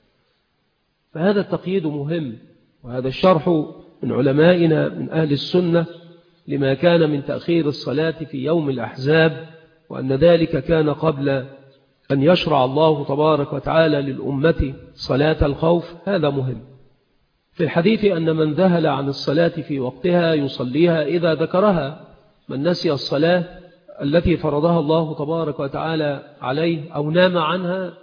فهذا التقييد مهم، وهذا الشرح من علمائنا من أهل السنة لما كان من تأخير الصلاة في يوم الأحزاب، وأن ذلك كان قبل أن يشرع الله تبارك وتعالى للأمة صلاة الخوف. هذا مهم. في الحديث أن من ذهل عن الصلاة في وقتها يصليها إذا ذكرها. من نسي الصلاة التي فرضها الله تبارك وتعالى عليه أو نام عنها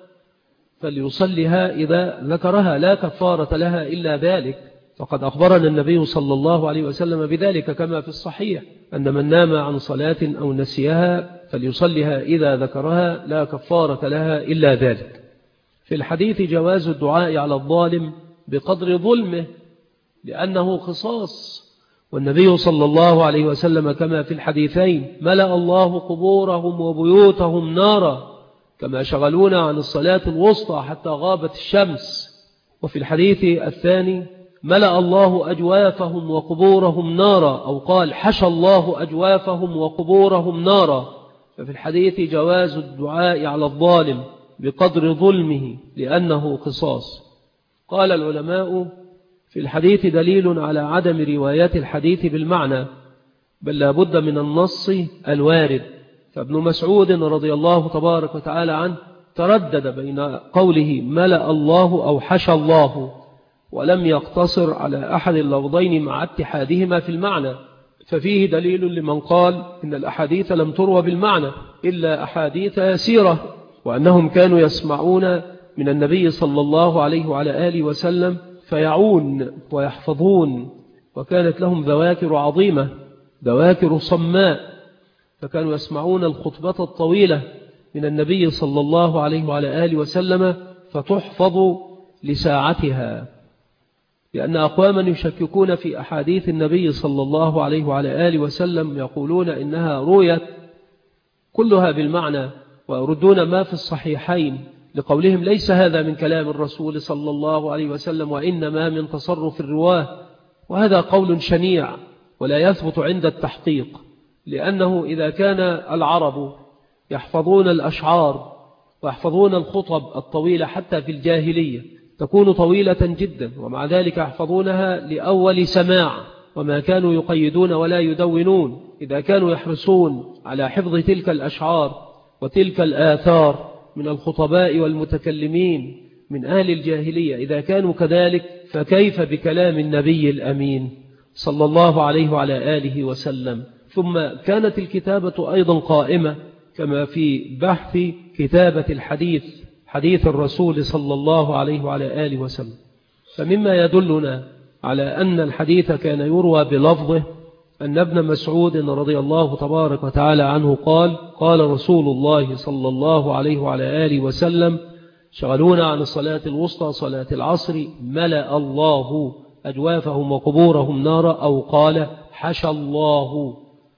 فليصليها إذا ذكرها، لا كفارة لها إلا ذلك. فقد أخبرنا النبي صلى الله عليه وسلم بذلك كما في الصحيح أن من نام عن صلاة أو نسيها فليصليها إذا ذكرها، لا كفارة لها إلا ذلك. في الحديث جواز الدعاء على الظالم بقدر ظلمه لأنه قصاص، والنبي صلى الله عليه وسلم كما في الحديثين ملأ الله قبورهم وبيوتهم نارا كما شغلونا عن الصلاة الوسطى حتى غابت الشمس. وفي الحديث الثاني ملأ الله أجوافهم وقبورهم نارا، أو قال حشى الله أجوافهم وقبورهم نارا. ففي الحديث جواز الدعاء على الظالم بقدر ظلمه لأنه قصاص. قال العلماء في الحديث دليل على عدم روايات الحديث بالمعنى، بل لا بد من النص الوارد. فابن مسعود رضي الله تبارك وتعالى عنه تردد بين قوله ملأ الله أو حشى الله، ولم يقتصر على أحد اللفظين مع اتحادهما في المعنى. ففيه دليل لمن قال إن الأحاديث لم تروى بالمعنى إلا أحاديث يسيرة، وأنهم كانوا يسمعون من النبي صلى الله عليه وعلى آله وسلم فيعون ويحفظون، وكانت لهم ذواكر عظيمة، ذواكر صماء، فكانوا يسمعون الخطبة الطويلة من النبي صلى الله عليه وعلى آله وسلم فتحفظ لساعتها. لأن أقواما يشككون في أحاديث النبي صلى الله عليه وعلى آله وسلم يقولون إنها رويت كلها بالمعنى، ويردون ما في الصحيحين لقولهم ليس هذا من كلام الرسول صلى الله عليه وسلم وإنما من تصرف الرواه. وهذا قول شنيع ولا يثبت عند التحقيق، لأنه إذا كان العرب يحفظون الأشعار ويحفظون الخطب الطويلة حتى في الجاهلية تكون طويلة جدا، ومع ذلك يحفظونها لأول سماع، وما كانوا يقيدون ولا يدونون. إذا كانوا يحرصون على حفظ تلك الأشعار وتلك الآثار من الخطباء والمتكلمين من أهل الجاهلية، إذا كانوا كذلك فكيف بكلام النبي الأمين صلى الله عليه وعلى آله وسلم؟ ثم كانت الكتابة أيضا قائمة كما في بحث كتابة الحديث، حديث الرسول صلى الله عليه وعلى آله وسلم. فمما يدلنا على أن الحديث كان يروى بلفظه أن ابن مسعود رضي الله تبارك وتعالى عنه قال قال رسول الله صلى الله عليه وعلى آله وسلم شغلونا عن الصلاة الوسطى صلاة العصر ملأ الله أجوافهم وقبورهم نارا، أو قال حشى الله.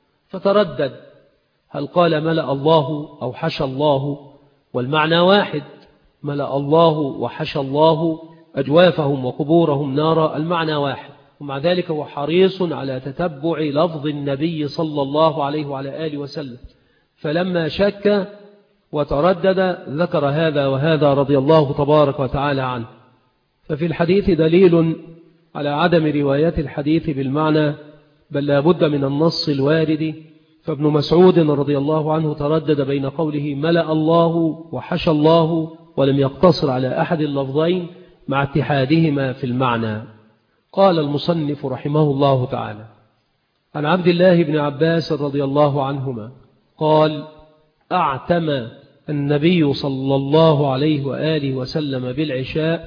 فتردد هل قال ملأ الله أو حشى الله، والمعنى واحد، ملأ الله وحشى الله أجوافهم وقبورهم نارا، المعنى واحد. ومع ذلك هو حريص على تتبع لفظ النبي صلى الله عليه وعلى آله وسلم، فلما شك وتردد ذكر هذا وهذا رضي الله تبارك وتعالى عنه. ففي الحديث دليل على عدم رواية الحديث بالمعنى، بل لا بد من النص الوارد. فابن مسعود رضي الله عنه تردد بين قوله ملأ الله وحشى الله، ولم يقتصر على أحد اللفظين مع اتحادهما في المعنى. قال المصنف رحمه الله تعالى عن عبد الله بن عباس رضي الله عنهما قال أعتم النبي صلى الله عليه وآله وسلم بالعشاء،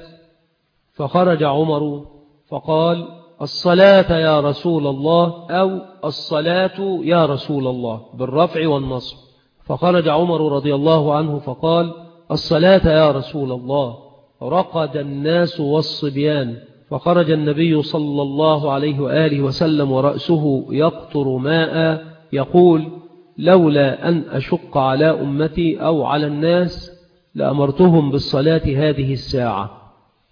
فخرج عمر فقال الصلاة يا رسول الله، أو الصلاة يا رسول الله بالرفع والنصب. فخرج عمر رضي الله عنه فقال الصلاة يا رسول الله. رقد الناس والصبيان، فخرج النبي صلى الله عليه وآله وسلم ورأسه يقطر ماء يقول لولا أن أشق على أمتي أو على الناس لأمرتهم بالصلاة هذه الساعة.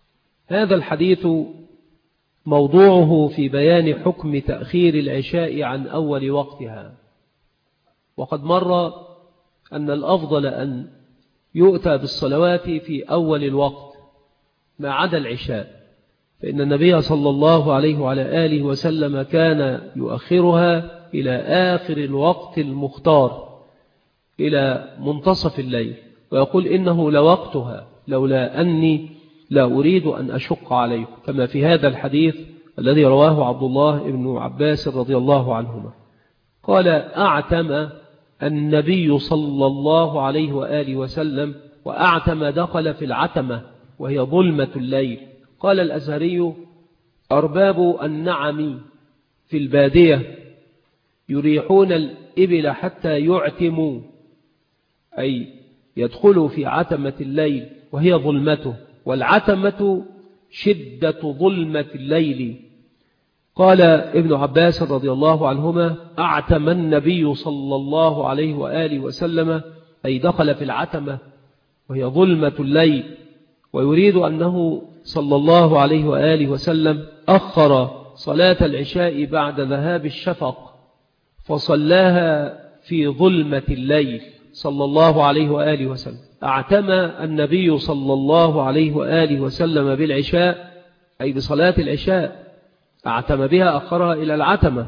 هذا الحديث موضوعه في بيان حكم تأخير العشاء عن أول وقتها. وقد مر أن الأفضل أن يؤتى بالصلوات في أول الوقت ما عدا العشاء، فإن النبي صلى الله عليه وعلى آله وسلم كان يؤخرها إلى آخر الوقت المختار إلى منتصف الليل، ويقول إنه لوقتها لولا أني لا أريد أن أشق عليكم، كما في هذا الحديث الذي رواه عبد الله بن عباس رضي الله عنهما قال: أعتم النبي صلى الله عليه وآله وسلم، وأعتم دخل في العتمة وهي ظلمة الليل. قال الأزهري: أرباب النعم في البادية يريحون الإبل حتى يعتموا، أي يدخلوا في عتمة الليل وهي ظلمته، والعتمة شدة ظلمة الليل. قال ابن عباس رضي الله عنهما: أعتم النبي صلى الله عليه وآله وسلم، أي دخل في العتمة وهي ظلمة الليل، ويريد أنه صلى الله عليه وآله وسلم أخر صلاة العشاء بعد ذهاب الشفق فصلاها في ظلمة الليل صلى الله عليه وآله وسلم. أعتم النبي صلى الله عليه وآله وسلم بالعشاء، أي بصلاة العشاء، أعتم بها، أخرها إلى العتمة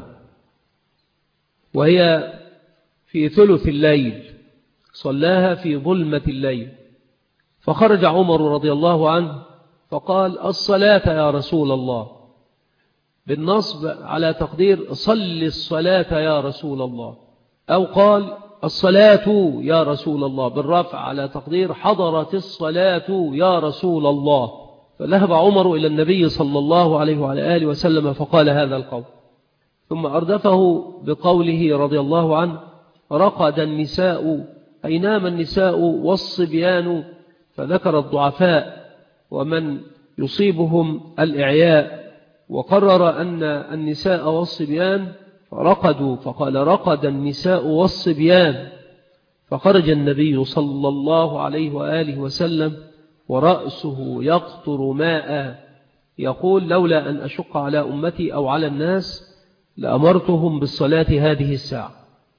وهي في ثلث الليل، صلاها في ظلمة الليل. فخرج عمر رضي الله عنه فقال: الصلاة يا رسول الله، بالنصب على تقدير صل الصلاة يا رسول الله، أو قال الصلاة يا رسول الله بالرفع على تقدير حضرت الصلاة يا رسول الله. فذهب عمر إلى النبي صلى الله عليه وعلى آله وسلم فقال هذا القول، ثم أردفه بقوله رضي الله عنه: رقد النساء، أي نام النساء والصبيان، فذكر الضعفاء ومن يصيبهم الإعياء، وقرر أن النساء والصبيان رقدوا، فقال: رقد النساء والصبيان. فخرج النبي صلى الله عليه وآله وسلم ورأسه يقطر ماء، يقول: لولا أن أشق على أمتي أو على الناس لأمرتهم بالصلاة هذه الساعة.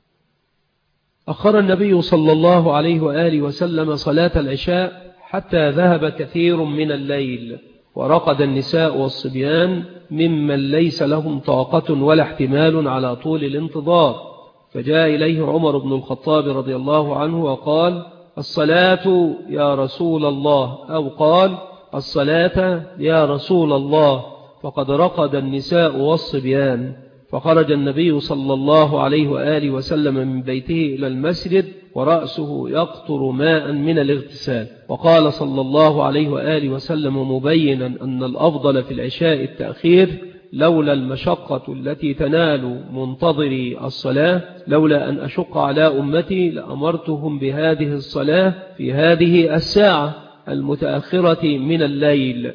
أخر النبي صلى الله عليه وآله وسلم صلاة العشاء حتى ذهب كثير من الليل، ورقد النساء والصبيان ممن ليس لهم طاقة ولا احتمال على طول الانتظار. فجاء إليه عمر بن الخطاب رضي الله عنه وقال: الصلاة يا رسول الله، أو قال: الصلاة يا رسول الله، فقد رقد النساء والصبيان. فخرج النبي صلى الله عليه وآله وسلم من بيته إلى المسجد ورأسه يقطر ماء من الاغتسال. وقال صلى الله عليه وآله وسلم مبينا أن الأفضل في العشاء التأخير، لولا المشقة التي تنال منتظري الصلاة، لولا أن أشق على أمتي لأمرتهم بهذه الصلاة في هذه الساعة المتأخرة من الليل.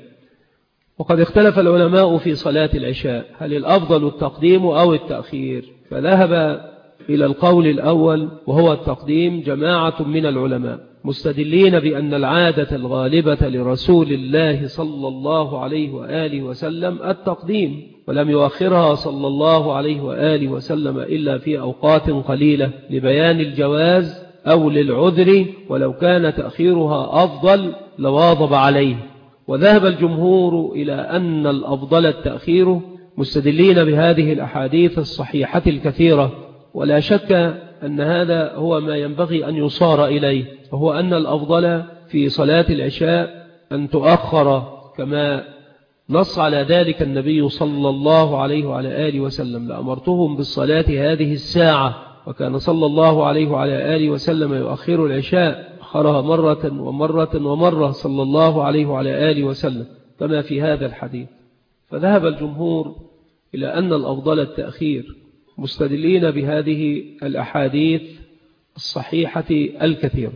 وقد اختلف العلماء في صلاة العشاء، هل الأفضل التقديم أو التأخير؟ فذهب إلى القول الأول وهو التقديم جماعة من العلماء، مستدلين بأن العادة الغالبة لرسول الله صلى الله عليه وآله وسلم التقديم، ولم يؤخرها صلى الله عليه وآله وسلم إلا في أوقات قليلة لبيان الجواز أو للعذر، ولو كان تأخيرها أفضل لواظب عليه. وذهب الجمهور إلى أن الأفضل التأخير، مستدلين بهذه الأحاديث الصحيحة الكثيرة، ولا شك أن هذا هو ما ينبغي أن يصار إليه، وهو أن الأفضل في صلاة العشاء أن تؤخر، كما نص على ذلك النبي صلى الله عليه وعلى آله وسلم: لأمرتهم بالصلاة هذه الساعة. وكان صلى الله عليه وعلى آله وسلم يؤخر العشاء، أخرها مرة ومرة ومرة صلى الله عليه وعلى آله وسلم، كما في هذا الحديث. فذهب الجمهور إلى أن الأفضل التأخير، مستدلين بهذه الأحاديث الصحيحة الكثيرة.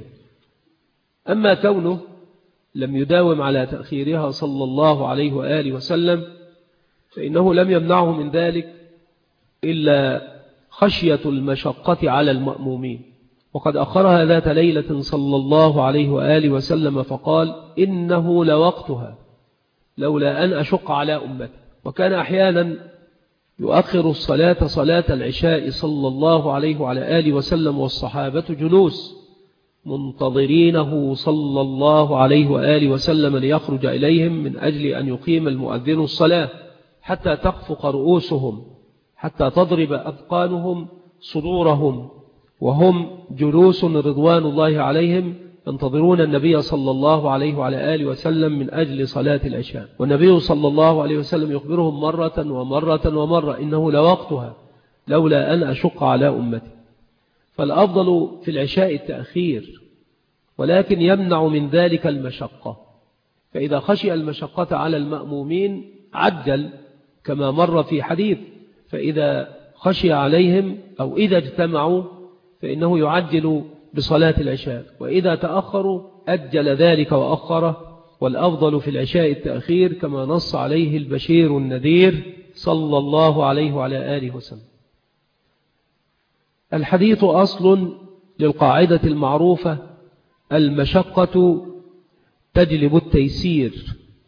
أما كونه لم يداوم على تأخيرها صلى الله عليه وآله وسلم، فإنه لم يمنعه من ذلك إلا خشية المشقة على المأمومين. وقد أخرها ذات ليلة صلى الله عليه وآله وسلم فقال: إنه لوقتها، لولا أن أشق على أمتي. وكان أحيانا يؤخر الصلاة صلاة العشاء صلى الله عليه وعلى آله وسلم والصحابة جلوس منتظرينه صلى الله عليه وآله وسلم ليخرج إليهم من أجل أن يقيم المؤذن الصلاة حتى تخفق رؤوسهم، حتى تضرب أذقانهم صدورهم، وهم جلوس رضوان الله عليهم ينتظرون النبي صلى الله عليه وعلى آله وسلم من أجل صلاة العشاء. والنبي صلى الله عليه وسلم يخبرهم مرة ومرة ومرة إنه لوقتها لولا أن أشق على أمتي. فالأفضل في العشاء التأخير، ولكن يمنع من ذلك المشقة. فإذا خشي المشقة على المأمومين عجل كما مر في حديث، فإذا خشي عليهم أو إذا اجتمعوا فإنه يعجل بصلاة العشاء، وإذا تأخروا أجل ذلك وأخره. والأفضل في العشاء التأخير كما نص عليه البشير النذير صلى الله عليه وعلى آله وسلم. الحديث أصل للقاعدة المعروفة: المشقة تجلب التيسير.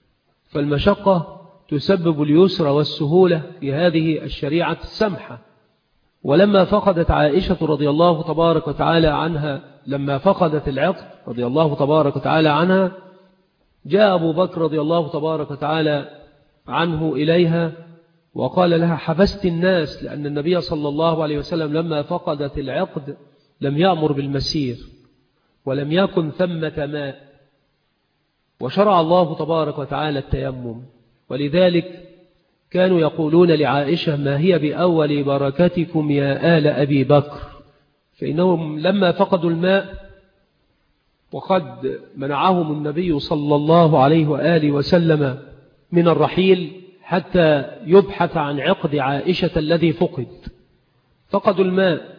فالمشقة تسبب اليسر والسهولة في هذه الشريعة السمحة. ولما فقدت عائشة رضي الله تبارك وتعالى عنها، لما فقدت العقد رضي الله تبارك وتعالى عنها، جاء أبو بكر رضي الله تبارك وتعالى عنه إليها وقال لها: حبست الناس، لأن النبي صلى الله عليه وسلم لما فقدت العقد لم يأمر بالمسير ولم يكن ثمة ماء، وشرع الله تبارك وتعالى التيمم. ولذلك كانوا يقولون لعائشة: ما هي بأول بركتكم يا آل أبي بكر، فإنهم لما فقدوا الماء وقد منعهم النبي صلى الله عليه وآله وسلم من الرحيل حتى يبحث عن عقد عائشة الذي فقدوا الماء،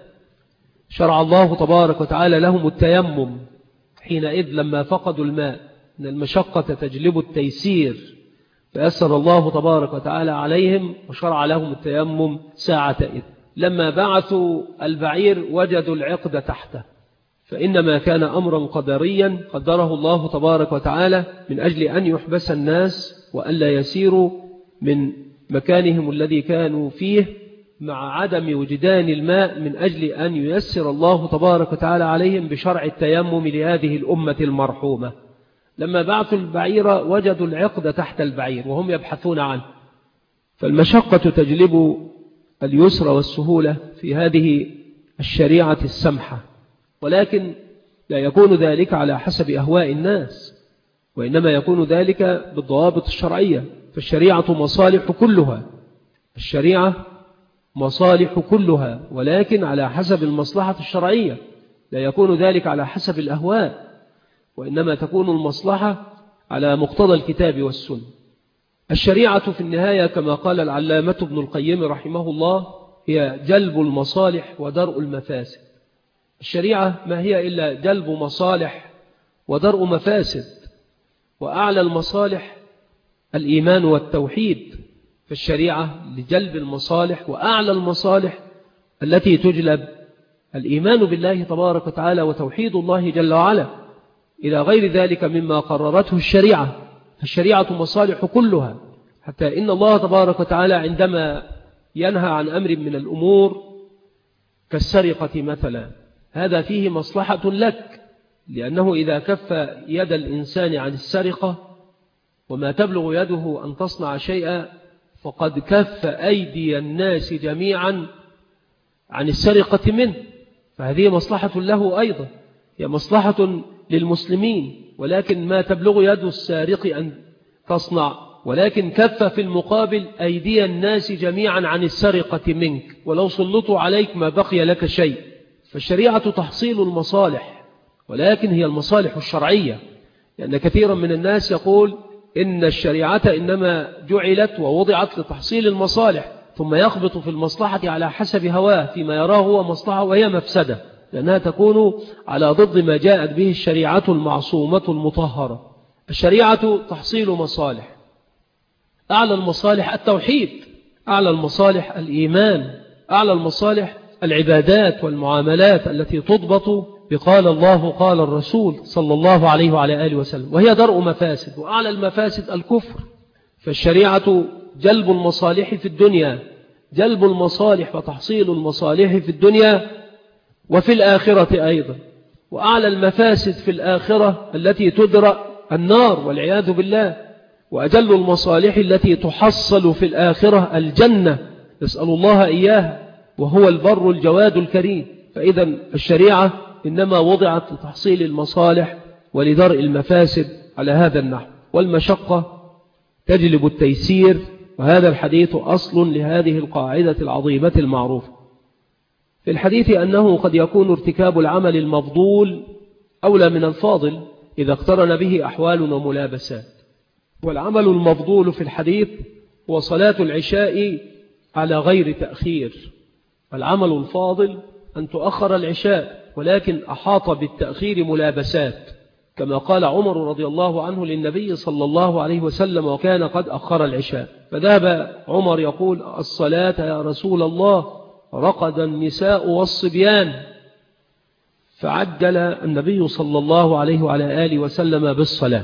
شرع الله تبارك وتعالى لهم التيمم حينئذ لما فقدوا الماء، إن المشقة تجلب التيسير، فأسر الله تبارك وتعالى عليهم وشرع لهم التيمم ساعتئذ. لما بعثوا البعير وجدوا العقد تحته، فإنما كان أمرا قدريا قدره الله تبارك وتعالى من أجل أن يحبس الناس وألا يسيروا من مكانهم الذي كانوا فيه مع عدم وجدان الماء، من أجل أن ييسر الله تبارك وتعالى عليهم بشرع التيمم لهذه الأمة المرحومة. لما بعثوا البعير وجدوا العقد تحت البعير وهم يبحثون عنه. فالمشقة تجلب اليسر والسهولة في هذه الشريعة السمحة، ولكن لا يكون ذلك على حسب أهواء الناس، وإنما يكون ذلك بالضوابط الشرعية. فالشريعة مصالح كلها، الشريعة مصالح كلها، ولكن على حسب المصلحة الشرعية، لا يكون ذلك على حسب الأهواء، وإنما تكون المصلحة على مقتضى الكتاب والسنة. الشريعة في النهاية كما قال العلامة ابن القيم رحمه الله هي جلب المصالح ودرء المفاسد. الشريعة ما هي إلا جلب مصالح ودرء مفاسد، وأعلى المصالح الإيمان والتوحيد. فالشريعة لجلب المصالح، وأعلى المصالح التي تجلب الإيمان بالله تبارك وتعالى وتوحيد الله جل وعلا، إلى غير ذلك مما قررته الشريعة. فالشريعة مصالح كلها، حتى إن الله تبارك وتعالى عندما ينهى عن أمر من الأمور كالسرقة مثلا، هذا فيه مصلحة لك، لأنه إذا كف يد الإنسان عن السرقة وما تبلغ يده أن تصنع شيئا، فقد كف أيدي الناس جميعا عن السرقة منه، فهذه مصلحة له أيضا، هي مصلحة للمسلمين. ولكن ما تبلغ يد السارق أن تصنع، ولكن كف في المقابل أيدي الناس جميعا عن السرقة منك، ولو سلطوا عليك ما بقي لك شيء. فالشريعة تحصيل المصالح، ولكن هي المصالح الشرعية، لأن كثيرا من الناس يقول إن الشريعة إنما جعلت ووضعت لتحصيل المصالح، ثم يخبط في المصلحة على حسب هواه فيما يراه هو مصلحة وهي مفسدة، لأنها تكون على ضد ما جاءت به الشريعة المعصومة المطهرة. الشريعة تحصيل مصالح، أعلى المصالح التوحيد، أعلى المصالح الإيمان، أعلى المصالح العبادات والمعاملات التي تضبط بقال الله قال الرسول صلى الله عليه وعلى آله وسلم، وهي درء مفاسد. وأعلى المفاسد الكفر، فالشريعة جلب المصالح في الدنيا، جلب المصالح وتحصيل المصالح في الدنيا وفي الآخرة أيضا. وأعلى المفاسد في الآخرة التي تدرأ النار والعياذ بالله، وأجل المصالح التي تحصل في الآخرة الجنة، نسأل الله إياها، وهو البر الجواد الكريم. فإذا الشريعة إنما وضعت لتحصيل المصالح ولدرء المفاسد على هذا النحو، والمشقة تجلب التيسير، وهذا الحديث أصل لهذه القاعدة العظيمة المعروفة. في الحديث أنه قد يكون ارتكاب العمل المفضول أولى من الفاضل إذا اقترن به أحوال وملابسات. والعمل المفضول في الحديث هو صلاة العشاء على غير تأخير. العمل الفاضل أن تؤخر العشاء، ولكن أحاط بالتأخير ملابسات، كما قال عمر رضي الله عنه للنبي صلى الله عليه وسلم وكان قد أخر العشاء، فذهب عمر يقول: الصلاة يا رسول الله، رقد النساء والصبيان، فعجل النبي صلى الله عليه وعلى آله وسلم بالصلاة،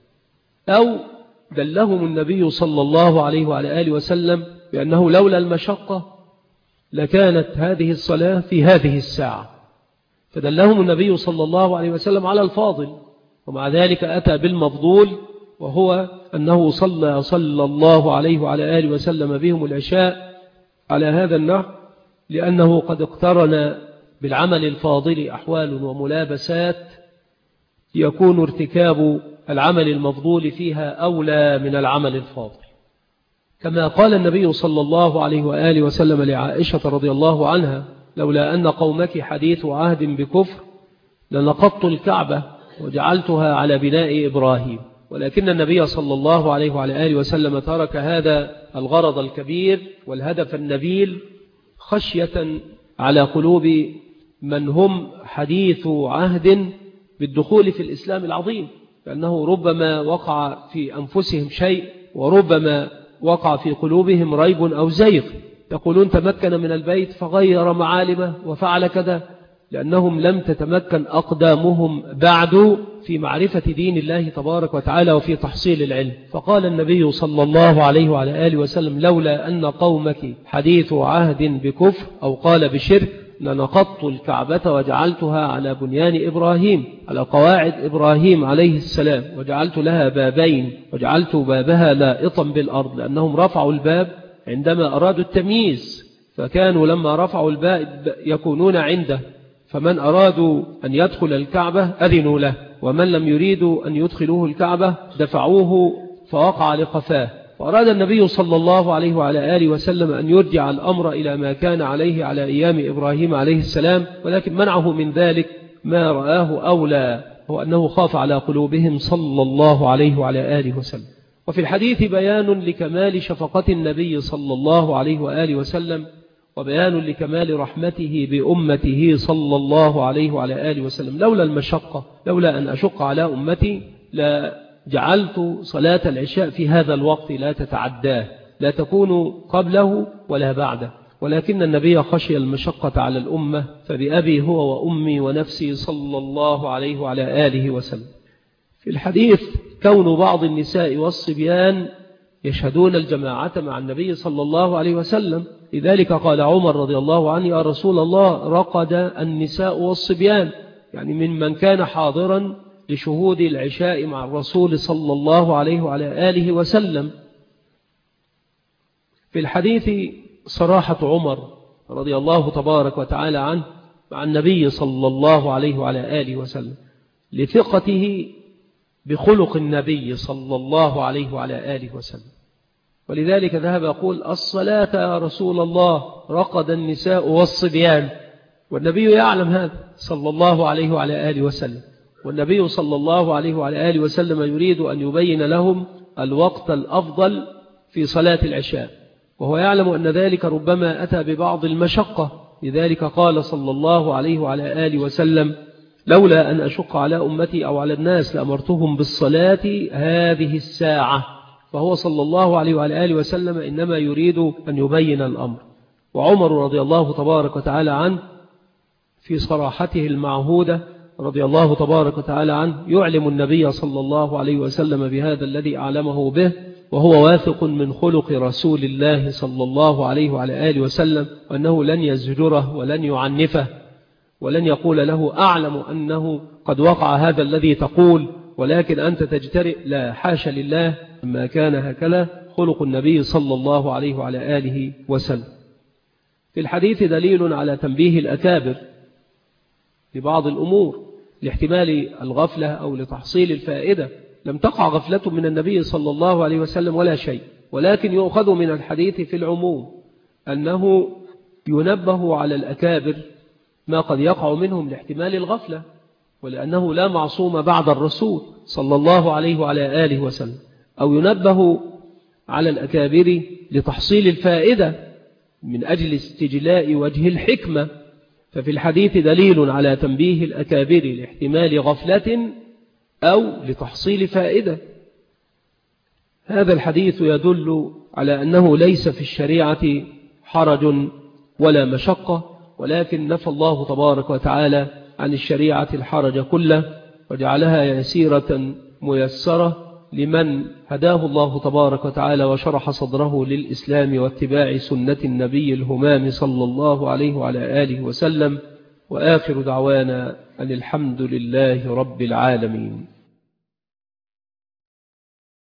أو دلهم النبي صلى الله عليه وعلى آله وسلم بأنه لولا المشقة لكانت هذه الصلاة في هذه الساعة، فدلهم النبي صلى الله عليه وسلم على الفاضل، ومع ذلك أتى بالمفضول، وهو أنه صلى الله عليه وعلى آله وسلم بهم العشاء على هذا النحو، لأنه قد اقترن بالعمل الفاضل أحوال وملابسات يكون ارتكاب العمل المفضول فيها أولى من العمل الفاضل. كما قال النبي صلى الله عليه وآله وسلم لعائشة رضي الله عنها: لولا أن قومك حديث عهد بكفر لنقضت الكعبة وجعلتها على بناء إبراهيم. ولكن النبي صلى الله عليه وعلى آله وسلم ترك هذا الغرض الكبير والهدف النبيل خشية على قلوب من هم حديث عهد بالدخول في الإسلام العظيم، لأنه ربما وقع في أنفسهم شيء، وربما وقع في قلوبهم ريب أو زيغ، يقولون تمكن من البيت فغير معالمه وفعل كذا، لأنهم لم تتمكن أقدامهم بعد في معرفة دين الله تبارك وتعالى وفي تحصيل العلم. فقال النبي صلى الله عليه وعلى آله وسلم: لولا أن قومك حديث عهد بكفر، أو قال بشرك، لنقضت الكعبة وجعلتها على بنيان إبراهيم، على قواعد إبراهيم عليه السلام، وجعلت لها بابين، وجعلت بابها لائطا بالأرض، لأنهم رفعوا الباب عندما أرادوا التمييز، فكانوا لما رفعوا الباب يكونون عنده، فمن أرادوا أن يدخل الكعبة أذنوا له، ومن لم يريدوا أن يدخلوه الكعبة دفعوه فوقع لقفاه. فأراد النبي صلى الله عليه وعلى آله وسلم أن يرجع الأمر إلى ما كان عليه على أيام إبراهيم عليه السلام، ولكن منعه من ذلك ما رآه أولى، هو أنه خاف على قلوبهم صلى الله عليه وعلى آله وسلم. وفي الحديث بيان لكمال شفقة النبي صلى الله عليه وآله وسلم، وبيان لكمال رحمته بأمته صلى الله عليه وعلى آله وسلم. لولا المشقة، لولا أن أشق على أمتي لجعلت صلاة العشاء في هذا الوقت لا تتعداه، لا تكون قبله ولا بعده، ولكن النبي خشي المشقة على الأمة، فبأبي هو وأمي ونفسي صلى الله عليه وعلى آله وسلم. في الحديث كون بعض النساء والصبيان يشهدون الجماعة مع النبي صلى الله عليه وسلم، لذلك قال عمر رضي الله عنه: يا رسول الله، رقد النساء والصبيان، يعني ممن كان حاضرا لشهود العشاء مع الرسول صلى الله عليه وعلى آله وسلم. في الحديث صراحة عمر رضي الله تبارك وتعالى عنه مع النبي صلى الله عليه وعلى آله وسلم لثقته بخلق النبي صلى الله عليه وعلى آله وسلم، ولذلك ذهب يقول: الصلاة يا رسول الله، رقد النساء والصبيان، والنبي يعلم هذا صلى الله عليه وعلى آله وسلم، والنبي صلى الله عليه وعلى آله وسلم يريد أن يبين لهم الوقت الأفضل في صلاة العشاء، وهو يعلم أن ذلك ربما أتى ببعض المشقة، لذلك قال صلى الله عليه وعلى آله وسلم: لولا أن أشق على أمتي أو على الناس لأمرتهم بالصلاة هذه الساعة. فهو صلى الله عليه وعلى آله وسلم إنما يريد أن يبين الأمر. وعمر رضي الله تبارك وتعالى عنه في صراحته المعهودة رضي الله تبارك وتعالى عنه يعلم النبي صلى الله عليه وسلم بهذا الذي أعلمه به، وهو واثق من خلق رسول الله صلى الله عليه وعلى آله وسلم، وأنه لن يزجره ولن يعنفه ولن يقول له أعلم أنه قد وقع هذا الذي تقول ولكن أنت تجترئ، لا، حاشا لله، ما كان هكذا خلق النبي صلى الله عليه وعلى آله وسلم. في الحديث دليل على تنبيه الأكابر لبعض الأمور لاحتمال الغفلة أو لتحصيل الفائدة. لم تقع غفلة من النبي صلى الله عليه وسلم ولا شيء، ولكن يؤخذ من الحديث في العموم أنه ينبه على الأكابر ما قد يقع منهم لاحتمال الغفلة، ولأنه لا معصوم بعد الرسول صلى الله عليه وعلى آله وسلم، أو ينبه على الأكابر لتحصيل الفائدة من أجل استجلاء وجه الحكمة. ففي الحديث دليل على تنبيه الأكابر لاحتمال غفلة أو لتحصيل فائدة. هذا الحديث يدل على أنه ليس في الشريعة حرج ولا مشقة، ولكن نفى الله تبارك وتعالى عن الشريعة الحرج كله وجعلها يسيرة ميسرة لمن هداه الله تبارك وتعالى وشرح صدره للإسلام واتباع سنة النبي الهمام صلى الله عليه وعلى آله وسلم. وآخر دعوانا أن الحمد لله رب العالمين.